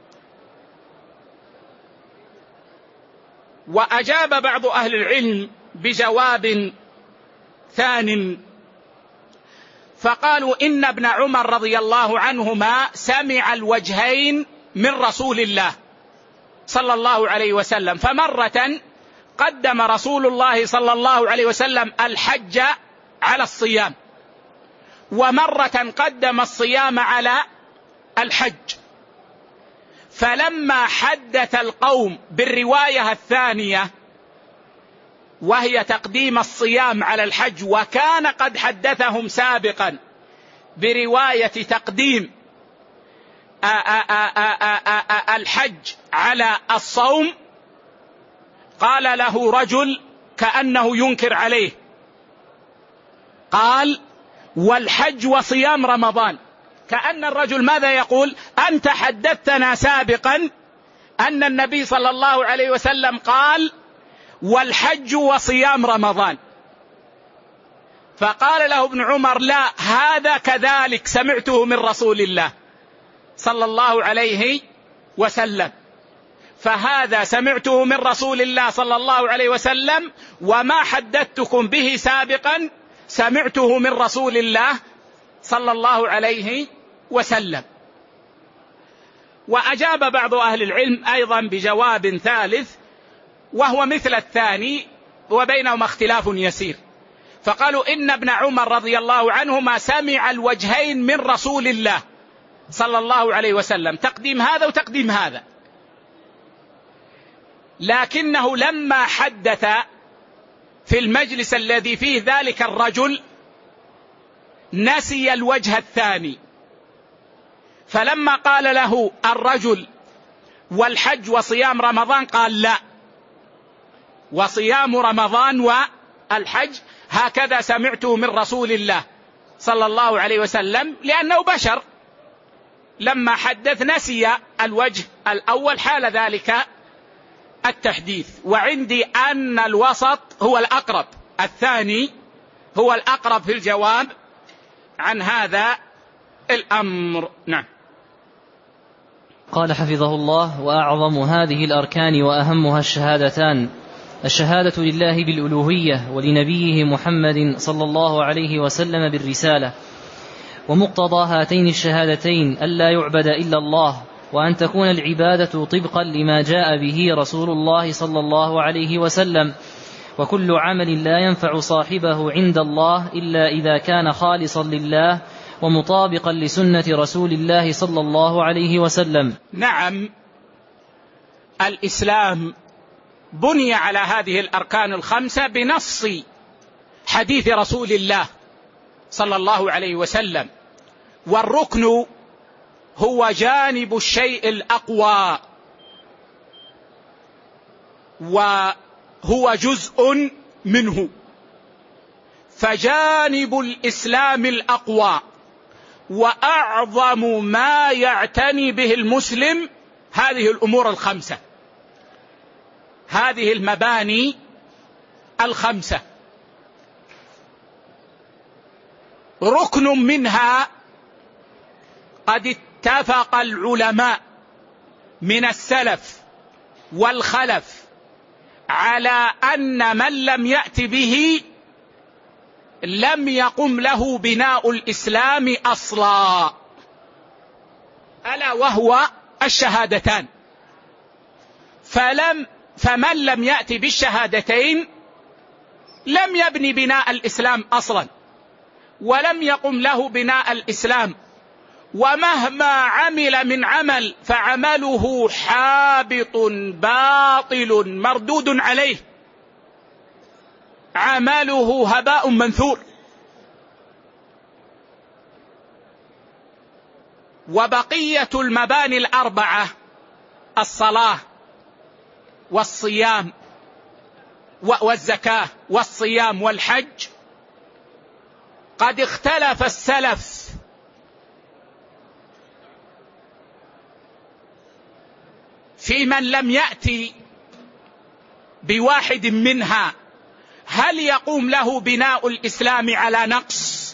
وأجاب بعض أهل العلم بجواب ثان، فقالوا إن ابن عمر رضي الله عنهما سمع الوجهين من رسول الله صلى الله عليه وسلم، فمرة قدم رسول الله صلى الله عليه وسلم الحج على الصيام، ومرة قدم الصيام على الحج. فلما حدث القوم بالرواية الثانية وهي تقديم الصيام على الحج، وكان قد حدثهم سابقا برواية تقديم الحج على الصوم، قال له رجل كأنه ينكر عليه، قال: والحج وصيام رمضان. كأن الرجل ماذا يقول؟ أنت حدثتنا سابقا أن النبي صلى الله عليه وسلم قال: والحج وصيام رمضان. فقال له ابن عمر: لا، هذا كذلك سمعته من رسول الله صلى الله عليه وسلم، فهذا سمعته من رسول الله صلى الله عليه وسلم، وما حدثتكم به سابقا سمعته من رسول الله صلى الله عليه وسلم. وأجاب بعض أهل العلم أيضا بجواب ثالث وهو مثل الثاني وبينهما اختلاف يسير، فقالوا إن ابن عمر رضي الله عنهما سمع الوجهين من رسول الله صلى الله عليه وسلم، تقديم هذا وتقديم هذا، لكنه لما حدث في المجلس الذي فيه ذلك الرجل نسي الوجه الثاني، فلما قال له الرجل: والحج وصيام رمضان، قال: لا، وصيام رمضان والحج هكذا سمعته من رسول الله صلى الله عليه وسلم، لأنه بشر، لما حدث نسي الوجه الأول، حال ذلك التحديث. وعندي أن الوسط هو الأقرب، الثاني هو الأقرب في الجواب عن هذا الأمر. نعم. قال حفظه الله: وأعظم هذه الأركان وأهمها الشهادتان، الشهادة لله بالألوهية ولنبيه محمد صلى الله عليه وسلم بالرسالة، ومقتضى هاتين الشهادتين ألا يعبد إلا الله، وأن تكون العبادة طبقا لما جاء به رسول الله صلى الله عليه وسلم، وكل عمل لا ينفع صاحبه عند الله إلا إذا كان خالصا لله ومطابقا لسنة رسول الله صلى الله عليه وسلم. نعم، الإسلام بني على هذه الأركان الخمسة بنص حديث رسول الله صلى الله عليه وسلم، والركن هو جانب الشيء الأقوى، وهو جزء منه، فجانب الإسلام الأقوى وأعظم ما يعتني به المسلم هذه الأمور الخمسة، هذه المباني الخمسة. ركن منها قد اتفق العلماء من السلف والخلف على أن من لم يأت به لم يقم له بناء الإسلام أصلا، ألا وهو الشهادتان. فلم فمن لم يأت بالشهادتين لم يبني بناء الإسلام أصلا، ولم يقم له بناء الإسلام، ومهما عمل من عمل فعمله حابط باطل مردود عليه، عمله هباء منثور. وبقية المباني الأربعة، الصلاة والصيام والزكاة والصيام والحج، قد اختلف السلف في من لم يأتي بواحد منها هل يقوم له بناء الإسلام على نقص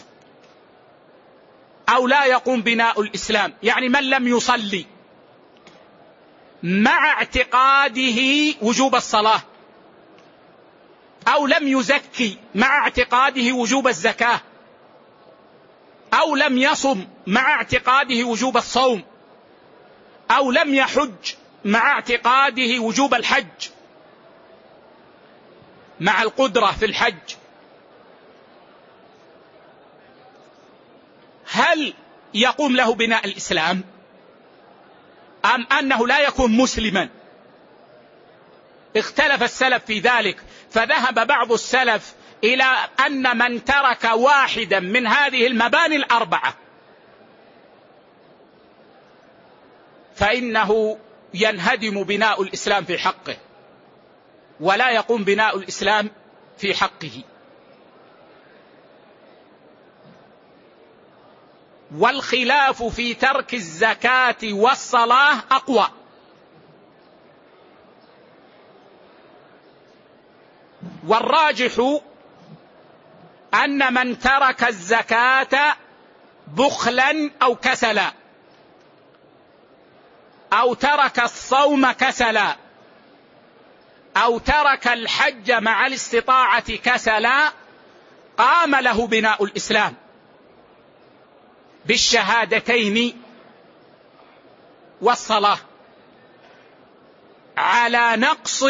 أو لا يقوم بناء الإسلام. يعني من لم يصلي مع اعتقاده وجوب الصلاة، أو لم يزكي مع اعتقاده وجوب الزكاة، أو لم يصم مع اعتقاده وجوب الصوم، أو لم يحج مع اعتقاده وجوب الحج مع القدرة في الحج، هل يقوم له بناء الإسلام أم أنه لا يكون مسلما؟ اختلف السلف في ذلك، فذهب بعض السلف إلى أن من ترك واحدا من هذه المباني الأربعة فإنه ينهدم بناء الإسلام في حقه، ولا يقوم بناء الإسلام في حقه. والخلاف في ترك الزكاة والصلاة أقوى، والراجح أن من ترك الزكاة بخلا أو كسلا، أو ترك الصوم كسلا، أو ترك الحج مع الاستطاعة كسلا، قام له بناء الإسلام بالشهادتين والصلاة على نقص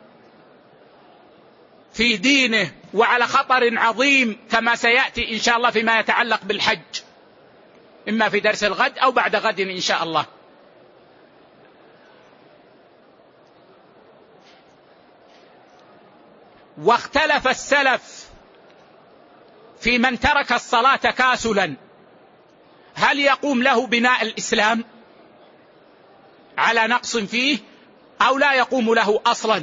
في دينه وعلى خطر عظيم، كما سيأتي إن شاء الله فيما يتعلق بالحج، إما في درس الغد أو بعد غد إن شاء الله. واختلف السلف في من ترك الصلاة كاسلا، هل يقوم له بناء الإسلام على نقص فيه أو لا يقوم له أصلا؟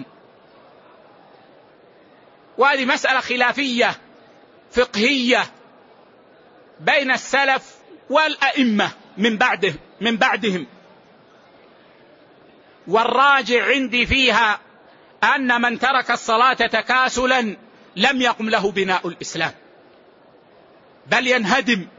وهذه مسألة خلافية فقهية بين السلف والأئمة من بعده من بعدهم، والراجع عندي فيها أن من ترك الصلاة تكاسلا لم يقم له بناء الإسلام، بل ينهدم.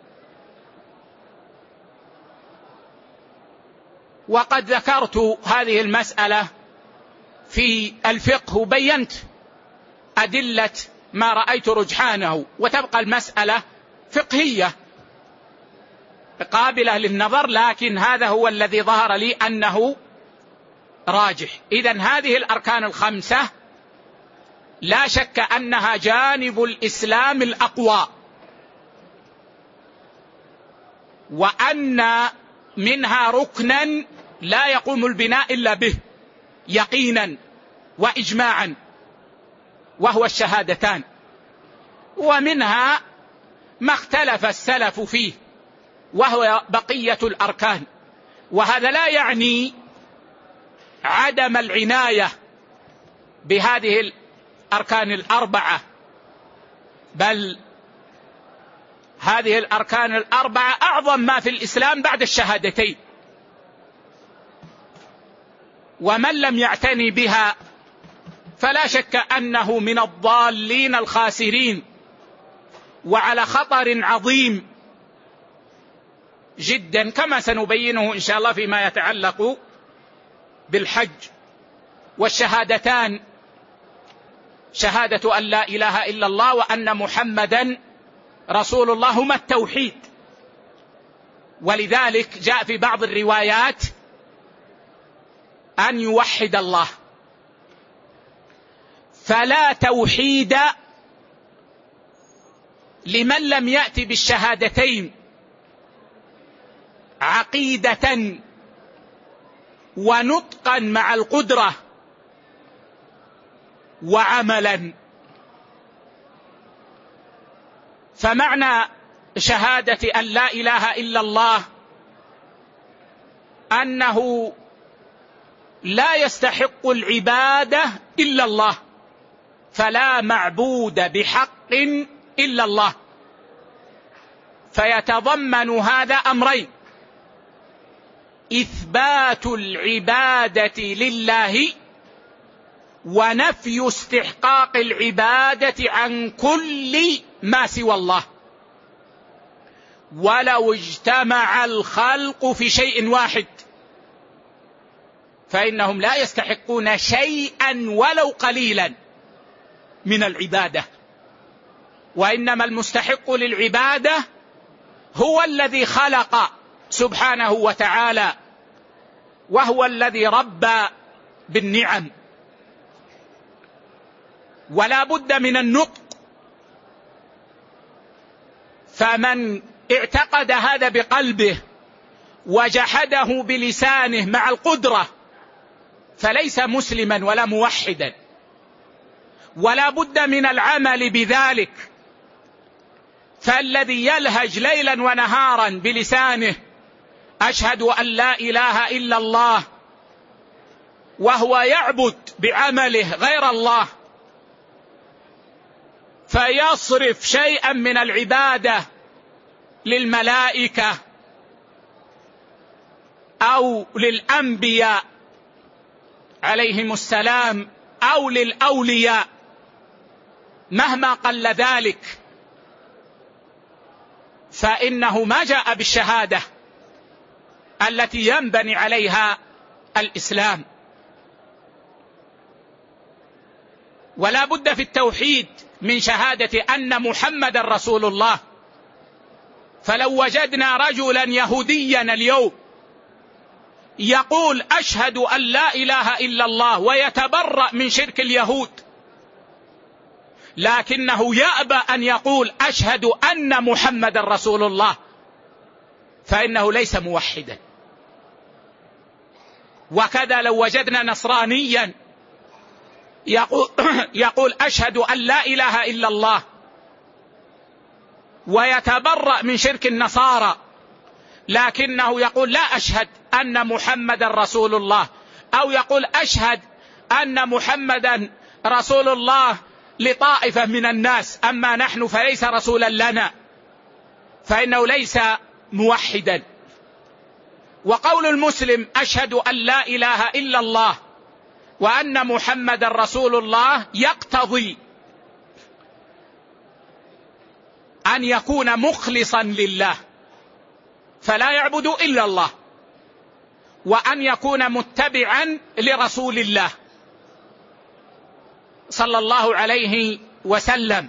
وقد ذكرت هذه المسألة في الفقه وبينت أدلة ما رأيت رجحانه، وتبقى المسألة فقهية قابلة للنظر، لكن هذا هو الذي ظهر لي أنه راجح. إذن هذه الأركان الخمسة لا شك أنها جانب الإسلام الأقوى، وأن منها ركنا لا يقوم البناء إلا به يقينا وإجماعا، وهو الشهادتان، ومنها ما اختلف السلف فيه وهو بقية الأركان. وهذا لا يعني عدم العناية بهذه الأركان الأربعة، بل هذه الأركان الأربعة أعظم ما في الإسلام بعد الشهادتين، ومن لم يعتني بها فلا شك أنه من الضالين الخاسرين، وعلى خطر عظيم جدا، كما سنبينه إن شاء الله فيما يتعلق بالحج. والشهادتان شهادة أن لا إله إلا الله وأن محمدا رسول الله هما التوحيد، ولذلك جاء في بعض الروايات أن يوحد الله، فلا توحيد لمن لم يأتي بالشهادتين عقيدة ونطقا مع القدرة وعملا. فمعنى شهادة أن لا إله إلا الله أنه لا يستحق العبادة إلا الله، فلا معبود بحق إلا الله، فيتضمن هذا أمرين: إثبات العبادة لله، ونفي استحقاق العبادة عن كل ما سوى الله. ولو اجتمع الخلق في شيء واحد فإنهم لا يستحقون شيئا ولو قليلا من العبادة، وإنما المستحق للعبادة هو الذي خلق سبحانه وتعالى، وهو الذي ربى بالنعم. ولا بد من النطق، فمن اعتقد هذا بقلبه وجحده بلسانه مع القدرة فليس مسلما ولا موحدا. ولا بد من العمل بذلك، فالذي يلهج ليلا ونهارا بلسانه أشهد أن لا إله إلا الله، وهو يعبد بعمله غير الله، فيصرف شيئا من العبادة للملائكة أو للأنبياء عليهم السلام أو للأولياء مهما قل ذلك، فإنه ما جاء بالشهادة التي ينبني عليها الإسلام. ولا بد في التوحيد من شهادة أن محمد رسول الله. فلو وجدنا رجلا يهوديا اليوم يقول أشهد أن لا إله إلا الله ويتبرأ من شرك اليهود، لكنه يأبى أن يقول أشهد أن محمد رسول الله، فإنه ليس موحدا. وكذا لو وجدنا نصرانيا يقول, يقول أشهد أن لا إله إلا الله ويتبرأ من شرك النصارى، لكنه يقول لا أشهد أن محمد رسول الله، أو يقول أشهد أن محمدا رسول الله لطائفة من الناس، أما نحن فليس رسولا لنا، فإنه ليس موحدا. وقول المسلم أشهد أن لا إله إلا الله وأن محمد رسول الله يقتضي أن يكون مخلصا لله فلا يعبد إلا الله، وأن يكون متبعا لرسول الله صلى الله عليه وسلم.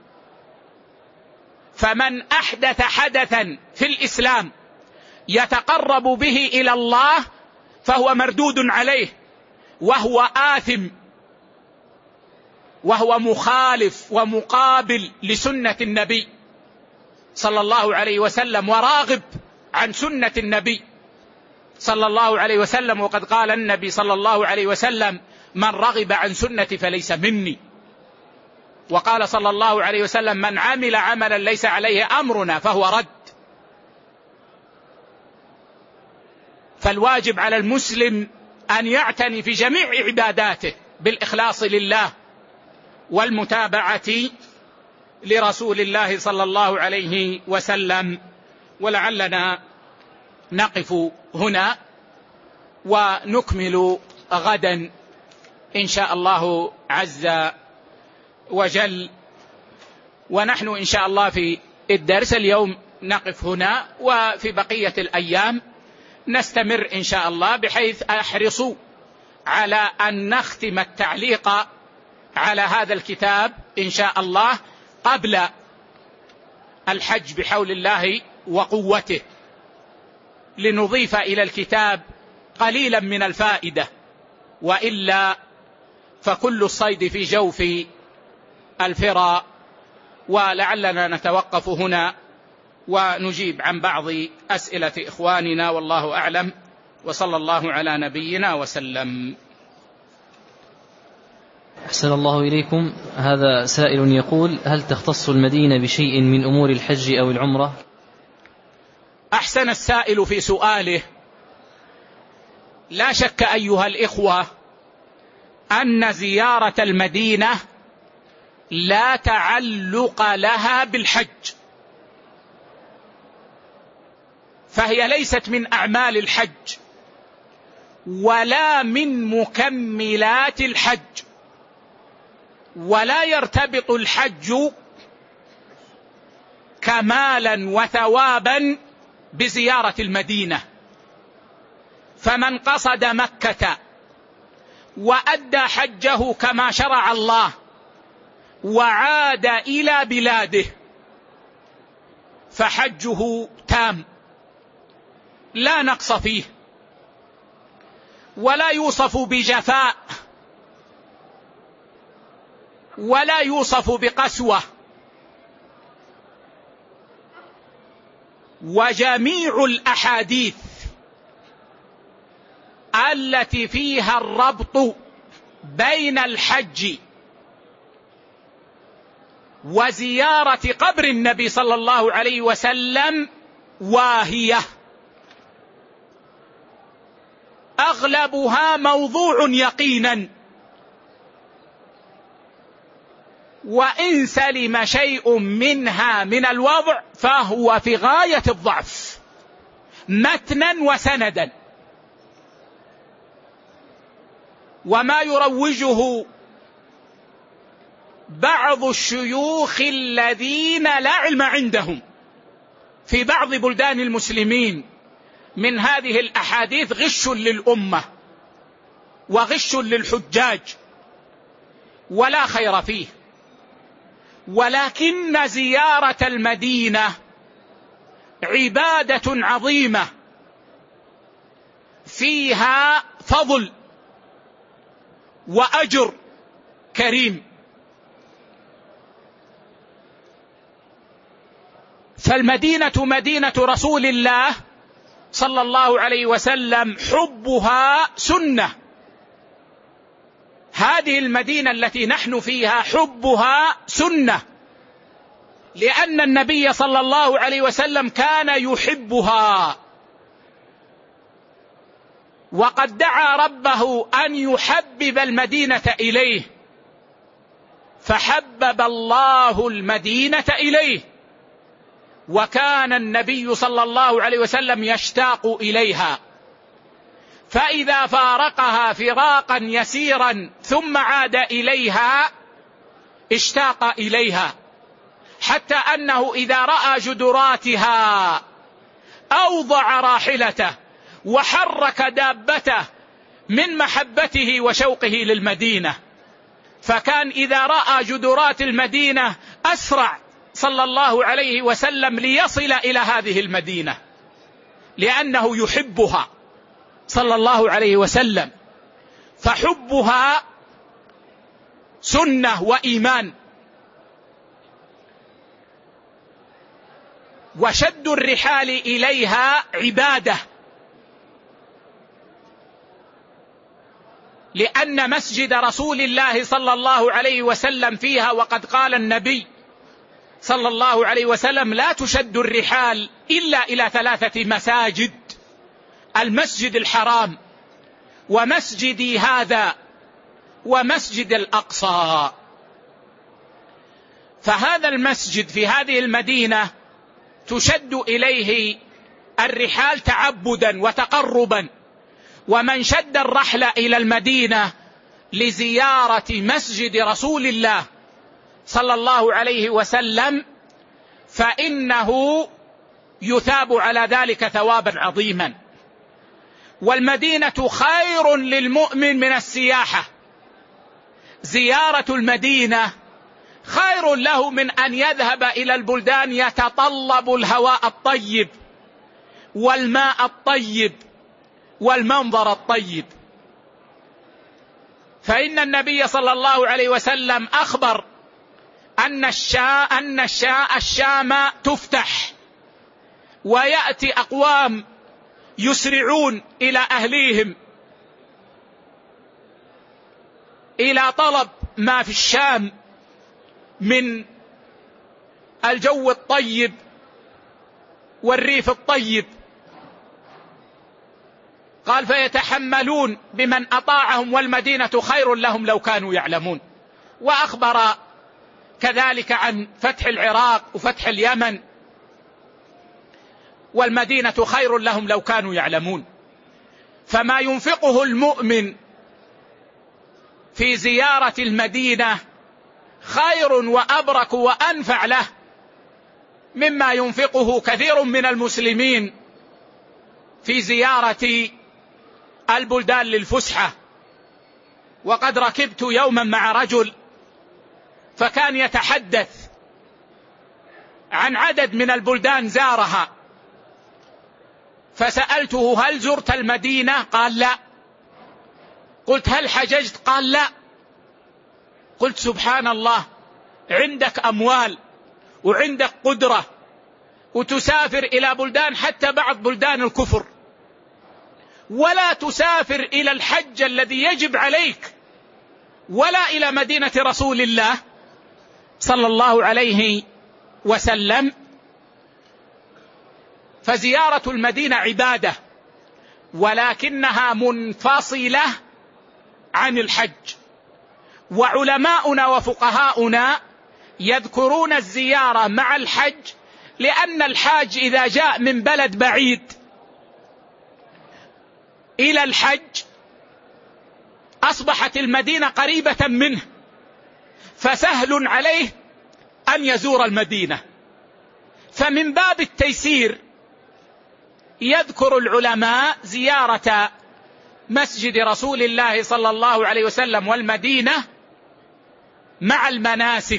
فمن أحدث حدثا في الإسلام يتقرب به إلى الله فهو مردود عليه، وهو آثم، وهو مخالف ومقابل لسنة النبي صلى الله عليه وسلم، وراغب عن سنة النبي صلى الله عليه وسلم. وقد قال النبي صلى الله عليه وسلم من رغب عن سنتي فليس مني. وقال صلى الله عليه وسلم من عمل عملا ليس عليه أمرنا فهو رد. فالواجب على المسلم أن يعتني في جميع عباداته بالإخلاص لله والمتابعة لرسول الله صلى الله عليه وسلم. ولعلنا نقف هنا ونكمل غدا إن شاء الله عز وجل. ونحن إن شاء الله في الدرس اليوم نقف هنا، وفي بقية الأيام نستمر إن شاء الله، بحيث أحرص على أن نختم التعليق على هذا الكتاب إن شاء الله قبل الحج بحول الله وقوته، لنضيف إلى الكتاب قليلا من الفائدة، وإلا فكل الصيد في جوف الفرا. ولعلنا نتوقف هنا ونجيب عن بعض أسئلة إخواننا، والله أعلم، وصلى الله على نبينا وسلم. أحسن الله إليكم. هذا سائل يقول هل تختص المدينة بشيء من أمور الحج أو العمرة؟ أحسن السائل في سؤاله. لا شك أيها الإخوة أن زيارة المدينة لا تعلق لها بالحج، فهي ليست من أعمال الحج ولا من مكملات الحج، ولا يرتبط الحج كمالا وثوابا بزيارة المدينة. فمن قصد مكة وأدى حجه كما شرع الله وعاد إلى بلاده فحجه تام لا نقص فيه، ولا يوصف بجفاء ولا يوصف بقسوة. وجميع الأحاديث التي فيها الربط بين الحج وزيارة قبر النبي صلى الله عليه وسلم واهية، أغلبها موضوع يقينا، وإن سلم شيء منها من الوضع فهو في غاية الضعف متنا وسندا. وما يروجه بعض الشيوخ الذين لا علم عندهم في بعض بلدان المسلمين من هذه الأحاديث غش للأمة وغش للحجاج ولا خير فيه. ولكن زيارة المدينة عبادة عظيمة فيها فضل وأجر كريم. فالمدينة مدينة رسول الله صلى الله عليه وسلم حبها سنة. هذه المدينة التي نحن فيها حبها سنة، لأن النبي صلى الله عليه وسلم كان يحبها، وقد دعا ربه أن يحبب المدينة إليه فحبب الله المدينة إليه، وكان النبي صلى الله عليه وسلم يشتاق إليها، فإذا فارقها فراقا يسيرا ثم عاد إليها اشتاق إليها، حتى أنه إذا رأى جدراتها أوضع راحلته وحرك دابته من محبته وشوقه للمدينة. فكان إذا رأى جدرات المدينة أسرع صلى الله عليه وسلم ليصل إلى هذه المدينة، لأنه يحبها صلى الله عليه وسلم. فحبها سنة وإيمان. وشد الرحال إليها عبادة، لأن مسجد رسول الله صلى الله عليه وسلم فيها، وقد قال النبي صلى الله عليه وسلم: لا تشد الرحال إلا إلى ثلاثة مساجد: المسجد الحرام، ومسجدي هذا، ومسجد الأقصى. فهذا المسجد في هذه المدينة تشد إليه الرحال تعبدا وتقربا. ومن شد الرحل إلى المدينة لزيارة مسجد رسول الله صلى الله عليه وسلم فإنه يثاب على ذلك ثوابا عظيما. والمدينة خير للمؤمن من السياحة. زيارة المدينة خير له من أن يذهب إلى البلدان يتطلب الهواء الطيب والماء الطيب والمنظر الطيب. فإن النبي صلى الله عليه وسلم أخبر أن الشاء أن الشاء الشام تفتح، ويأتي أقوام يسرعون إلى أهليهم إلى طلب ما في الشام من الجو الطيب والريف الطيب. قال: فيتحملون بمن أطاعهم والمدينة خير لهم لو كانوا يعلمون. وأخبر كذلك عن فتح العراق وفتح اليمن، والمدينة خير لهم لو كانوا يعلمون. فما ينفقه المؤمن في زيارة المدينة خير وأبرك وأنفع له مما ينفقه كثير من المسلمين في زيارة البلدان للفسحة. وقد ركبت يوما مع رجل فكان يتحدث عن عدد من البلدان زارها، فسألته: هل زرت المدينة؟ قال: لا. قلت: هل حججت؟ قال: لا. قلت: سبحان الله، عندك أموال وعندك قدرة وتسافر إلى بلدان حتى بعض بلدان الكفر، ولا تسافر إلى الحج الذي يجب عليك ولا إلى مدينة رسول الله صلى الله عليه وسلم. فزيارة المدينة عبادة، ولكنها منفصلة عن الحج. وعلماؤنا وفقهاؤنا يذكرون الزيارة مع الحج، لأن الحاج إذا جاء من بلد بعيد إلى الحج أصبحت المدينة قريبة منه، فسهل عليه أن يزور المدينة. فمن باب التيسير يذكر العلماء زيارة مسجد رسول الله صلى الله عليه وسلم والمدينة مع المناسك،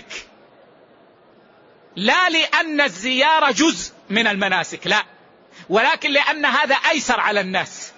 لا لأن الزيارة جزء من المناسك، لا، ولكن لأن هذا أيسر على الناس.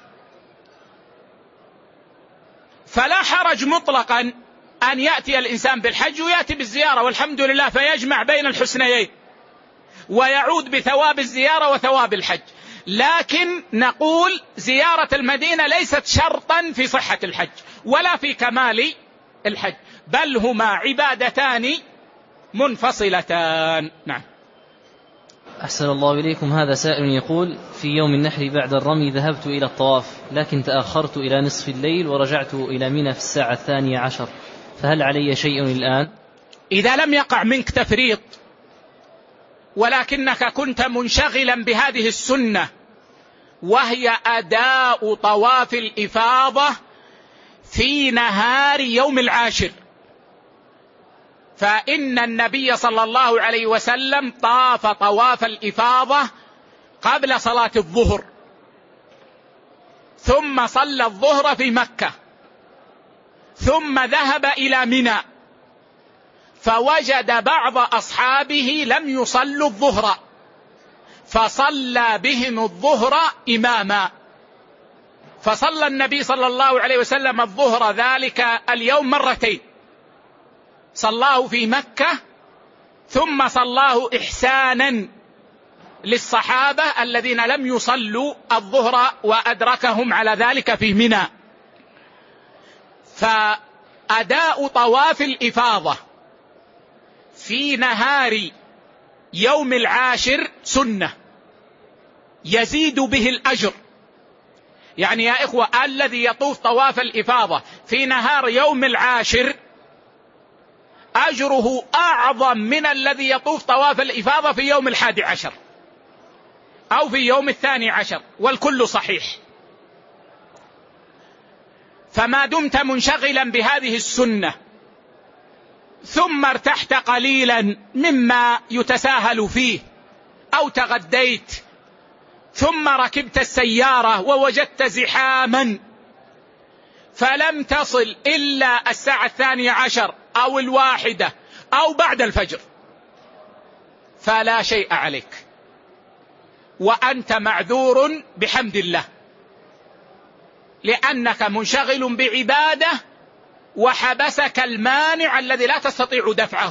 فلا حرج مطلقا أن يأتي الإنسان بالحج ويأتي بالزيارة والحمد لله، فيجمع بين الحسنيين ويعود بثواب الزيارة وثواب الحج. لكن نقول زيارة المدينة ليست شرطا في صحة الحج ولا في كمال الحج، بل هما عبادتان منفصلتان. نعم. أحسن الله إليكم. هذا سائل يقول: في يوم النحر بعد الرمي ذهبت إلى الطواف، لكن تأخرت إلى نصف الليل ورجعت إلى منى في الساعة الثانية عشر، فهل علي شيء الآن؟ إذا لم يقع منك تفريط ولكنك كنت منشغلا بهذه السنة، وهي أداء طواف الإفاضة في نهار يوم العاشر، فإن النبي صلى الله عليه وسلم طاف طواف الإفاضة قبل صلاة الظهر، ثم صلى الظهر في مكة، ثم ذهب إلى منى، فوجد بعض أصحابه لم يصلوا الظهر، فصلى بهم الظهر إماما، فصلى النبي صلى الله عليه وسلم الظهر ذلك اليوم مرتين، صلاه في مكة ثم صلاه إحسانا للصحابة الذين لم يصلوا الظهر وأدركهم على ذلك في منى. فأداء طواف الإفاضة في نهار يوم العاشر سنة يزيد به الأجر. يعني يا إخوة، الذي يطوف طواف الإفاضة في نهار يوم العاشر أجره أعظم من الذي يطوف طواف الإفاضة في يوم الحادي عشر أو في يوم الثاني عشر، والكل صحيح. فما دمت منشغلا بهذه السنة ثم ارتحت قليلا مما يتساهل فيه أو تغديت ثم ركبت السيارة ووجدت زحاما فلم تصل إلا الساعة الثانية عشر أو الواحدة أو بعد الفجر، فلا شيء عليك وأنت معذور بحمد الله، لأنك منشغل بعبادة وحبسك المانع الذي لا تستطيع دفعه.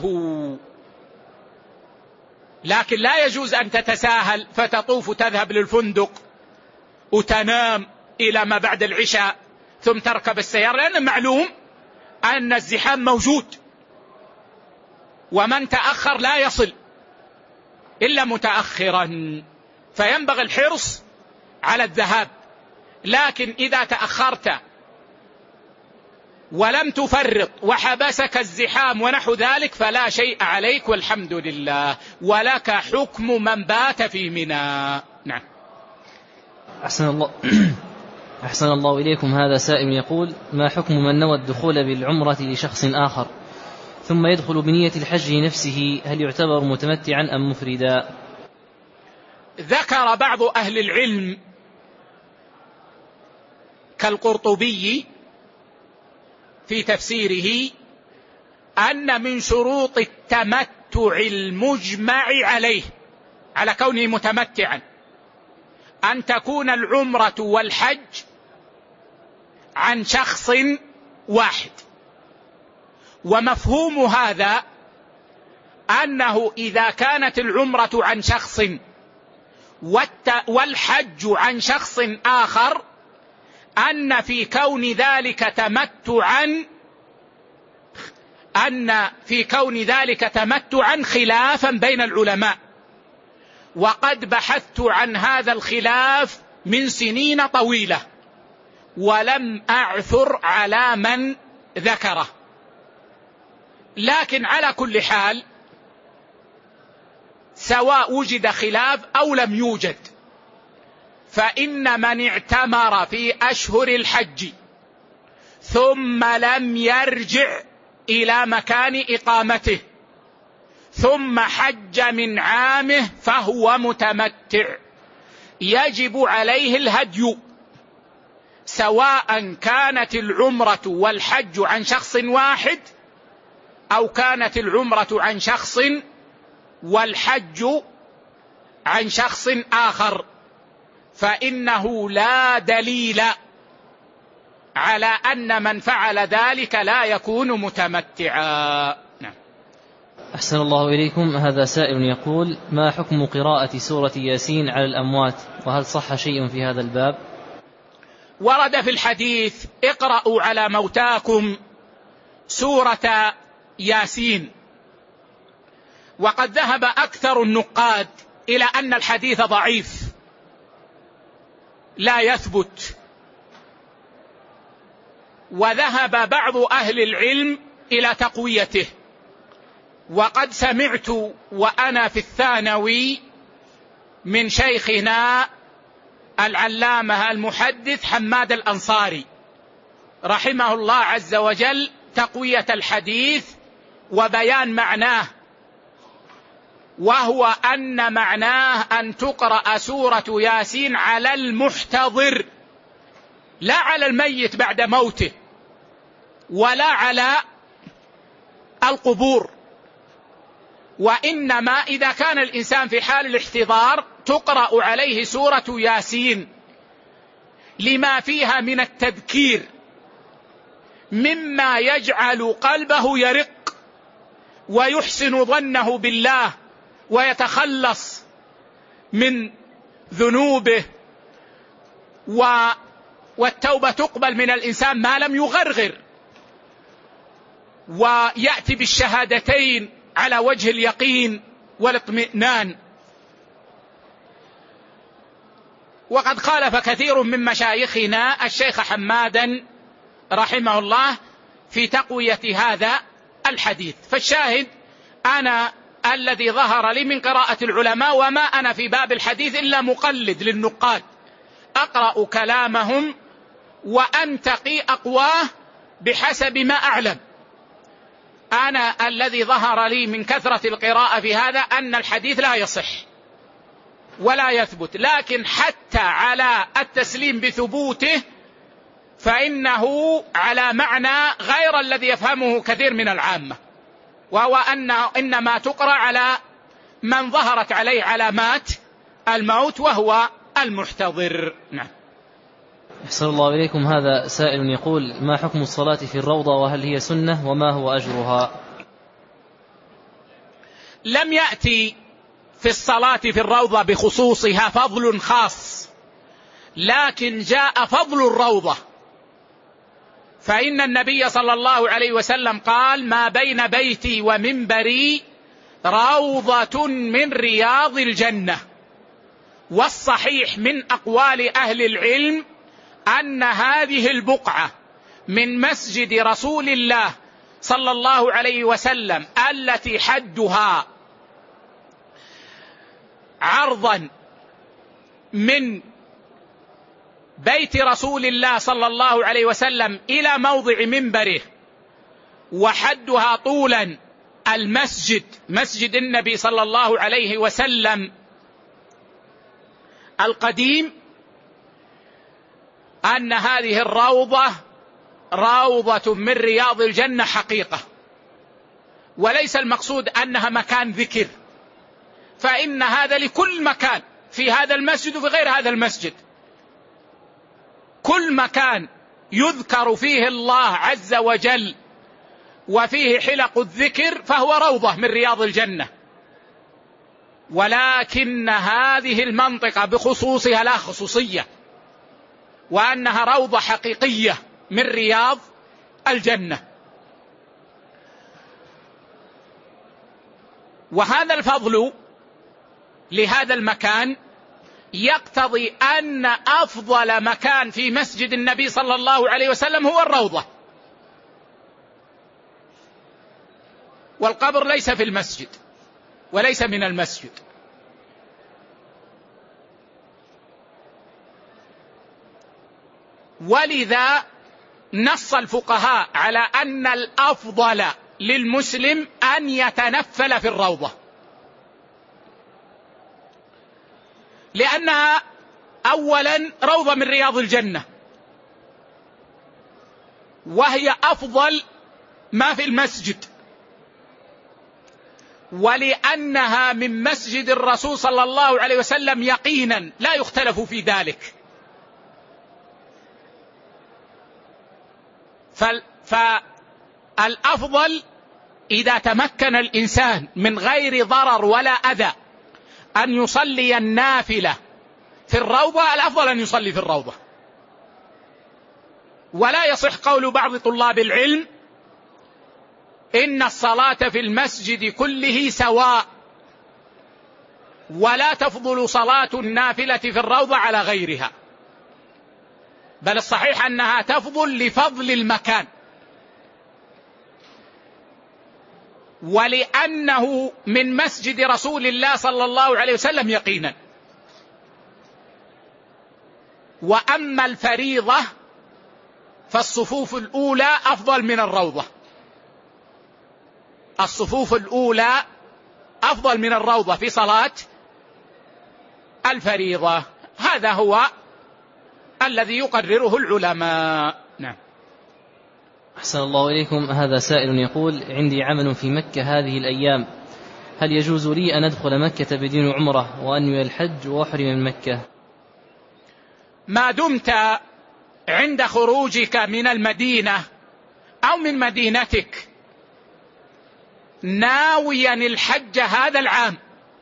لكن لا يجوز أن تتساهل فتطوف تذهب للفندق وتنام إلى ما بعد العشاء ثم تركب السيارة، لأن معلوم أن الزحام موجود، ومن تأخر لا يصل إلا متأخرا، فينبغي الحرص على الذهاب. لكن إذا تأخرت ولم تفرط وحبسك الزحام ونحو ذلك فلا شيء عليك والحمد لله، ولك حكم من بات في منى. نعم. أحسن الله أحسن الله إليكم. هذا سائل يقول: ما حكم من نوى الدخول بالعمرة لشخص آخر ثم يدخل بنية الحج نفسه، هل يعتبر متمتعا أم مفردا؟ ذكر بعض أهل العلم كالقرطبي في تفسيره أن من شروط التمتع المجمع عليه على كونه متمتعا أن تكون العمرة والحج عن شخص واحد. ومفهوم هذا أنه إذا كانت العمرة عن شخص والحج عن شخص آخر أن في كون ذلك تمتعا أن في كون ذلك تمتعا خلافا بين العلماء، وقد بحثت عن هذا الخلاف من سنين طويلة ولم أعثر على من ذكره. لكن على كل حال سواء وجد خلاف أو لم يوجد، فإن من اعتمر في أشهر الحج ثم لم يرجع إلى مكان إقامته ثم حج من عامه فهو متمتع، يجب عليه الهدي، سواء كانت العمرة والحج عن شخص واحد أو كانت العمرة عن شخص والحج عن شخص آخر، فإنه لا دليل على أن من فعل ذلك لا يكون متمتعا. نعم. أحسن الله إليكم. هذا سائل يقول: ما حكم قراءة سورة ياسين على الأموات، وهل صح شيء في هذا الباب؟ ورد في الحديث: اقرأوا على موتاكم سورة ياسين. وقد ذهب أكثر النقاد إلى أن الحديث ضعيف لا يثبت، وذهب بعض أهل العلم إلى تقويته. وقد سمعت وأنا في الثانوي من شيخنا العلامة المحدث حماد الأنصاري رحمه الله عز وجل تقوية الحديث وبيان معناه، وهو أن معناه أن تقرأ سورة ياسين على المحتضر، لا على الميت بعد موته ولا على القبور، وإنما إذا كان الإنسان في حال الاحتضار تقرأ عليه سورة ياسين لما فيها من التذكير مما يجعل قلبه يرق ويحسن ظنه بالله ويتخلص من ذنوبه، والتوبة تقبل من الإنسان ما لم يغرغر، ويأتي بالشهادتين على وجه اليقين والاطمئنان. وقد خالف كثير من مشايخنا الشيخ حمادا رحمه الله في تقوية هذا الحديث. فالشاهد أنا الذي ظهر لي من قراءة العلماء، وما أنا في باب الحديث إلا مقلد للنقاد، أقرأ كلامهم وأنتقي أقواه بحسب ما أعلم. أنا الذي ظهر لي من كثرة القراءة في هذا أن الحديث لا يصح ولا يثبت، لكن حتى على التسليم بثبوته فإنه على معنى غير الذي يفهمه كثير من العامة، وهو أن إنما تقرأ على من ظهرت عليه علامات الموت وهو المحتضر. نعم. أحسن الله إليكم. هذا سائل يقول: ما حكم الصلاة في الروضة، وهل هي سنة، وما هو أجرها؟ لم يأتي في الصلاة في الروضة بخصوصها فضل خاص، لكن جاء فضل الروضة، فإن النبي صلى الله عليه وسلم قال: ما بين بيتي ومنبري روضة من رياض الجنة. والصحيح من أقوال أهل العلم أن هذه البقعة من مسجد رسول الله صلى الله عليه وسلم التي حدها عرضا من بيت رسول الله صلى الله عليه وسلم إلى موضع منبره، وحدها طولا المسجد مسجد النبي صلى الله عليه وسلم القديم، أن هذه الروضة روضة من رياض الجنة حقيقة، وليس المقصود أنها مكان ذكر، فإن هذا لكل مكان في هذا المسجد وفي غير هذا المسجد، كل مكان يذكر فيه الله عز وجل وفيه حلق الذكر فهو روضة من رياض الجنة. ولكن هذه المنطقة بخصوصها لا خصوصية، وأنها روضة حقيقية من رياض الجنة. وهذا الفضل لهذا المكان يقتضي أن أفضل مكان في مسجد النبي صلى الله عليه وسلم هو الروضة، والقبر ليس في المسجد وليس من المسجد. ولذا نص الفقهاء على أن الأفضل للمسلم أن يتنفل في الروضة، لأنها أولا روضة من رياض الجنة، وهي أفضل ما في المسجد، ولأنها من مسجد الرسول صلى الله عليه وسلم يقينا لا يختلف في ذلك. فالأفضل إذا تمكن الإنسان من غير ضرر ولا أذى أن يصلي النافلة في الروضة، الأفضل أن يصلي في الروضة. ولا يصح قول بعض طلاب العلم إن الصلاة في المسجد كله سواء، ولا تفضل صلاة النافلة في الروضة على غيرها، بل الصحيح أنها تفضل لفضل المكان، ولأنه من مسجد رسول الله صلى الله عليه وسلم يقينا. وأما الفريضة فالصفوف الأولى أفضل من الروضة، الصفوف الأولى أفضل من الروضة في صلاة الفريضة. هذا هو الذي يقرره العلماء. نعم. أحسن الله إليكم. هذا سائل يقول: عندي عمل في مكة هذه الأيام، هل يجوز لي أن أدخل مكة بدون عمرة وأنوي الحج وأحرم من مكة؟ ما دمت عند خروجك من المدينة أو من مدينتك ناويا الحج هذا العام،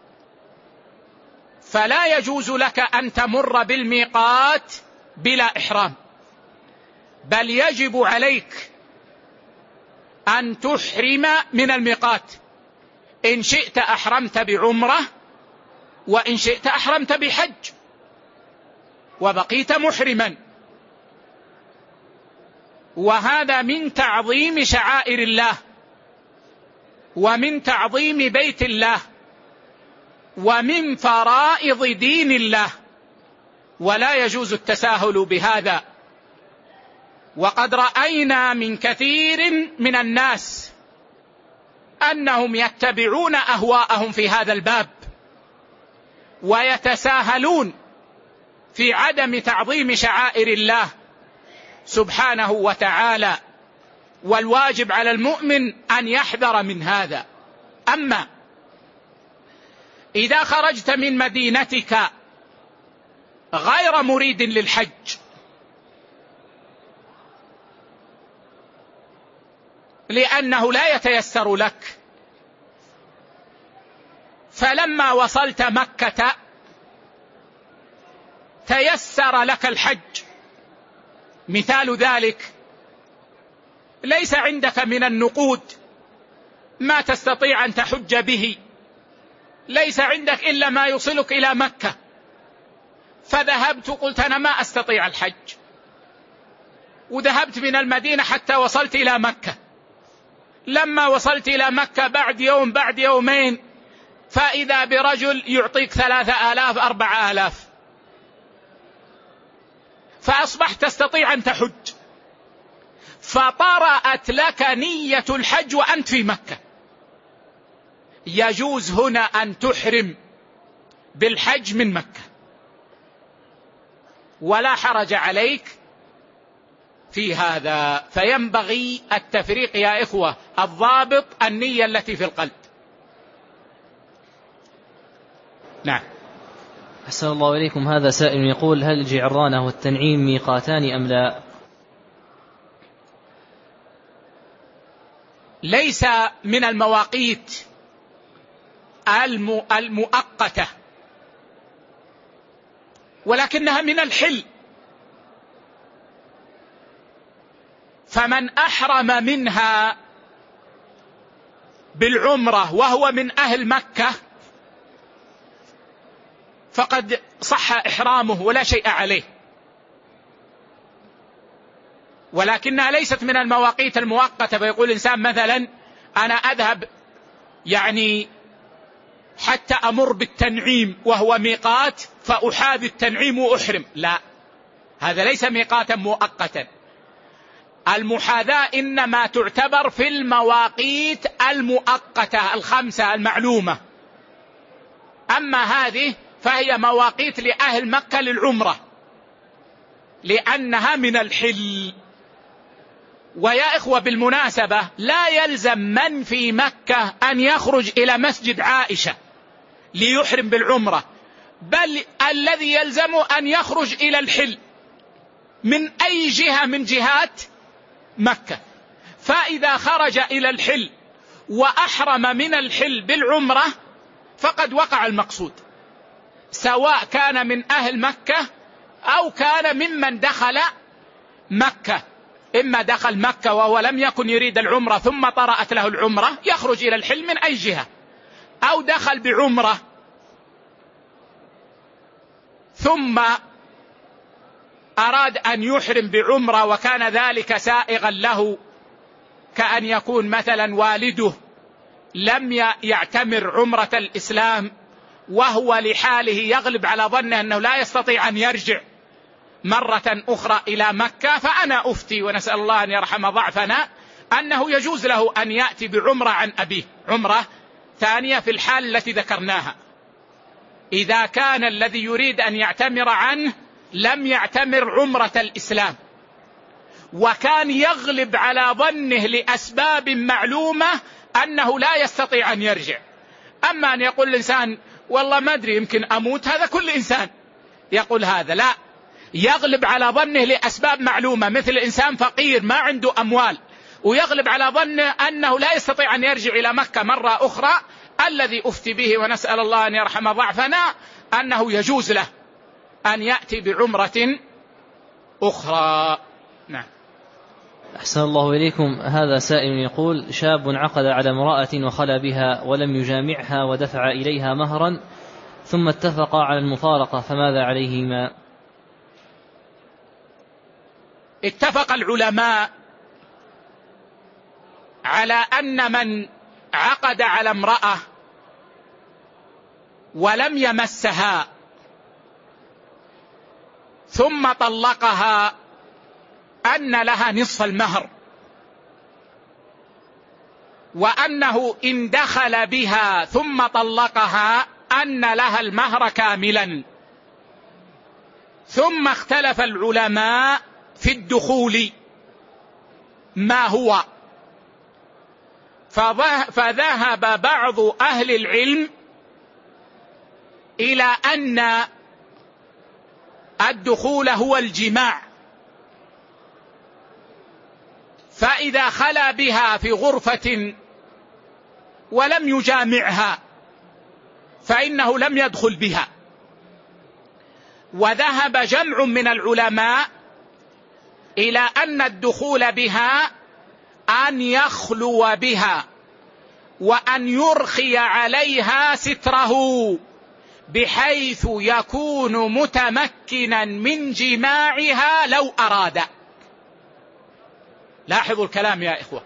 فلا يجوز لك أن تمر بالميقات بلا إحرام، بل يجب عليك أن تحرم من الميقات. إن شئت أحرمت بعمرة، وإن شئت أحرمت بحج وبقيت محرما. وهذا من تعظيم شعائر الله ومن تعظيم بيت الله ومن فرائض دين الله، ولا يجوز التساهل بهذا. وقد رأينا من كثير من الناس أنهم يتبعون أهواءهم في هذا الباب ويتساهلون في عدم تعظيم شعائر الله سبحانه وتعالى، والواجب على المؤمن أن يحذر من هذا. أما إذا خرجت من مدينتك غير مريد للحج لأنه لا يتيسر لك، فلما وصلت مكة تيسر لك الحج، مثال ذلك ليس عندك من النقود ما تستطيع أن تحج به، ليس عندك إلا ما يوصلك إلى مكة، فذهبت قلت أنا ما أستطيع الحج، وذهبت من المدينة حتى وصلت إلى مكة. لما وصلت إلى مكة بعد يوم بعد يومين فإذا برجل يعطيك ثلاثة آلاف أربعة آلاف، فأصبحت تستطيع أن تحج، فطرأت لك نية الحج وأنت في مكة. يجوز هنا أن تحرم بالحج من مكة، ولا حرج عليك في هذا. فينبغي التفريق يا إخوة، الضابط النية التي في القلب. نعم. أحسن الله إليكم. هذا سائل يقول: هل الجعرانة والتنعيم ميقاتان أم لا؟ ليس من المواقيت المؤقتة، ولكنها من الحل. فمن أحرم منها بالعمرة وهو من أهل مكة فقد صح إحرامه ولا شيء عليه، ولكنها ليست من المواقيت المؤقتة. فيقول الإنسان مثلا: أنا أذهب يعني حتى أمر بالتنعيم وهو ميقات فأحاذي التنعيم وأحرم. لا، هذا ليس ميقاتا مؤقتا. المحاذاة إنما تعتبر في المواقيت المؤقتة الخمسة المعلومة، أما هذه فهي مواقيت لأهل مكة للعمرة لأنها من الحل. ويا إخوة بالمناسبة، لا يلزم من في مكة أن يخرج إلى مسجد عائشة ليحرم بالعمرة، بل الذي يلزم أن يخرج إلى الحل من أي جهة من جهات مكة. فإذا خرج إلى الحل وأحرم من الحل بالعمرة فقد وقع المقصود، سواء كان من أهل مكة أو كان ممن دخل مكة. إما دخل مكة وهو لم يكن يريد العمرة ثم طرأت له العمرة يخرج إلى الحل من أي جهة، أو دخل بعمرة ثم أراد أن يحرم بعمرة وكان ذلك سائغا له، كأن يكون مثلا والده لم يعتمر عمرة الإسلام وهو لحاله يغلب على ظنه أنه لا يستطيع أن يرجع مرة أخرى إلى مكة، فأنا أفتي ونسأل الله أن يرحم ضعفنا أنه يجوز له أن يأتي بعمرة عن أبيه، عمرة ثانية في الحال التي ذكرناها، إذا كان الذي يريد أن يعتمر عنه لم يعتمر عمرة الإسلام وكان يغلب على ظنه لأسباب معلومة أنه لا يستطيع أن يرجع. أما أن يقول الإنسان والله ما أدري يمكن أموت، هذا كل إنسان يقول هذا، لا، يغلب على ظنه لأسباب معلومة، مثل إنسان فقير ما عنده أموال ويغلب على ظنه أنه لا يستطيع أن يرجع إلى مكة مرة أخرى. الذي أفتي به ونسأل الله أن يرحم ضعفنا أنه يجوز له أن يأتي بعمرة أخرى. نعم. أحسن الله إليكم. هذا سائل يقول: شاب عقد على امرأة وخلى بها ولم يجامعها ودفع إليها مهرا ثم اتفق على المفارقة، فماذا عليهما؟ اتفق العلماء على أن من عقد على امرأة ولم يمسها ثم طلقها أن لها نصف المهر، وأنه إن دخل بها ثم طلقها أن لها المهر كاملا. ثم اختلف العلماء في الدخول ما هو، فذهب بعض أهل العلم إلى أن الدخول هو الجماع، فإذا خلا بها في غرفة ولم يجامعها فإنه لم يدخل بها. وذهب جمع من العلماء إلى أن الدخول بها أن يخلو بها وأن يرخي عليها ستره بحيث يكون متمكنا من جماعها لو أراد. لاحظوا الكلام يا إخوة،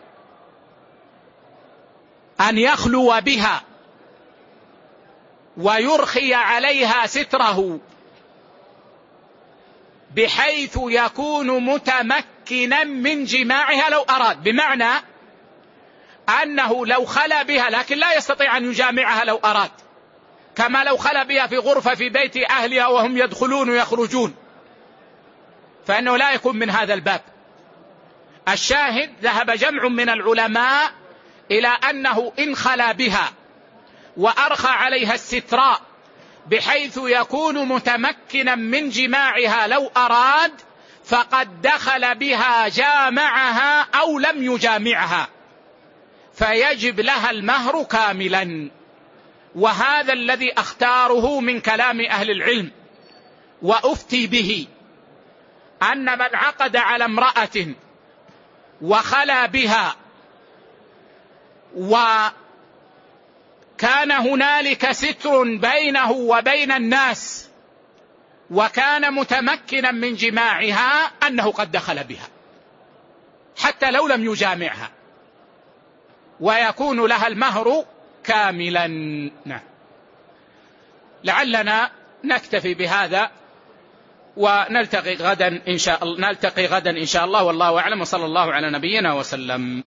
أن يخلو بها ويرخي عليها ستره بحيث يكون متمكنا من جماعها لو أراد، بمعنى أنه لو خلى بها لكن لا يستطيع أن يجامعها لو أراد، كما لو خلى بها في غرفة في بيت أهلها وهم يدخلون ويخرجون، فإنه لا يكون من هذا الباب. الشاهد ذهب جمع من العلماء إلى أنه إن خلا بها وأرخى عليها الستراء بحيث يكون متمكنا من جماعها لو أراد، فقد دخل بها جامعها أو لم يجامعها، فيجب لها المهر كاملا. وهذا الذي أختاره من كلام أهل العلم وأفتي به، أن من عقد على امرأة وخلا بها وكان هنالك ستر بينه وبين الناس وكان متمكنا من جماعها، أنه قد دخل بها حتى لو لم يجامعها، ويكون لها المهر كاملا. نعم. لعلنا نكتفي بهذا ونلتقي غدا إن شاء الله نلتقي غدا إن شاء الله، والله أعلم، وصلى الله على نبينا وسلم.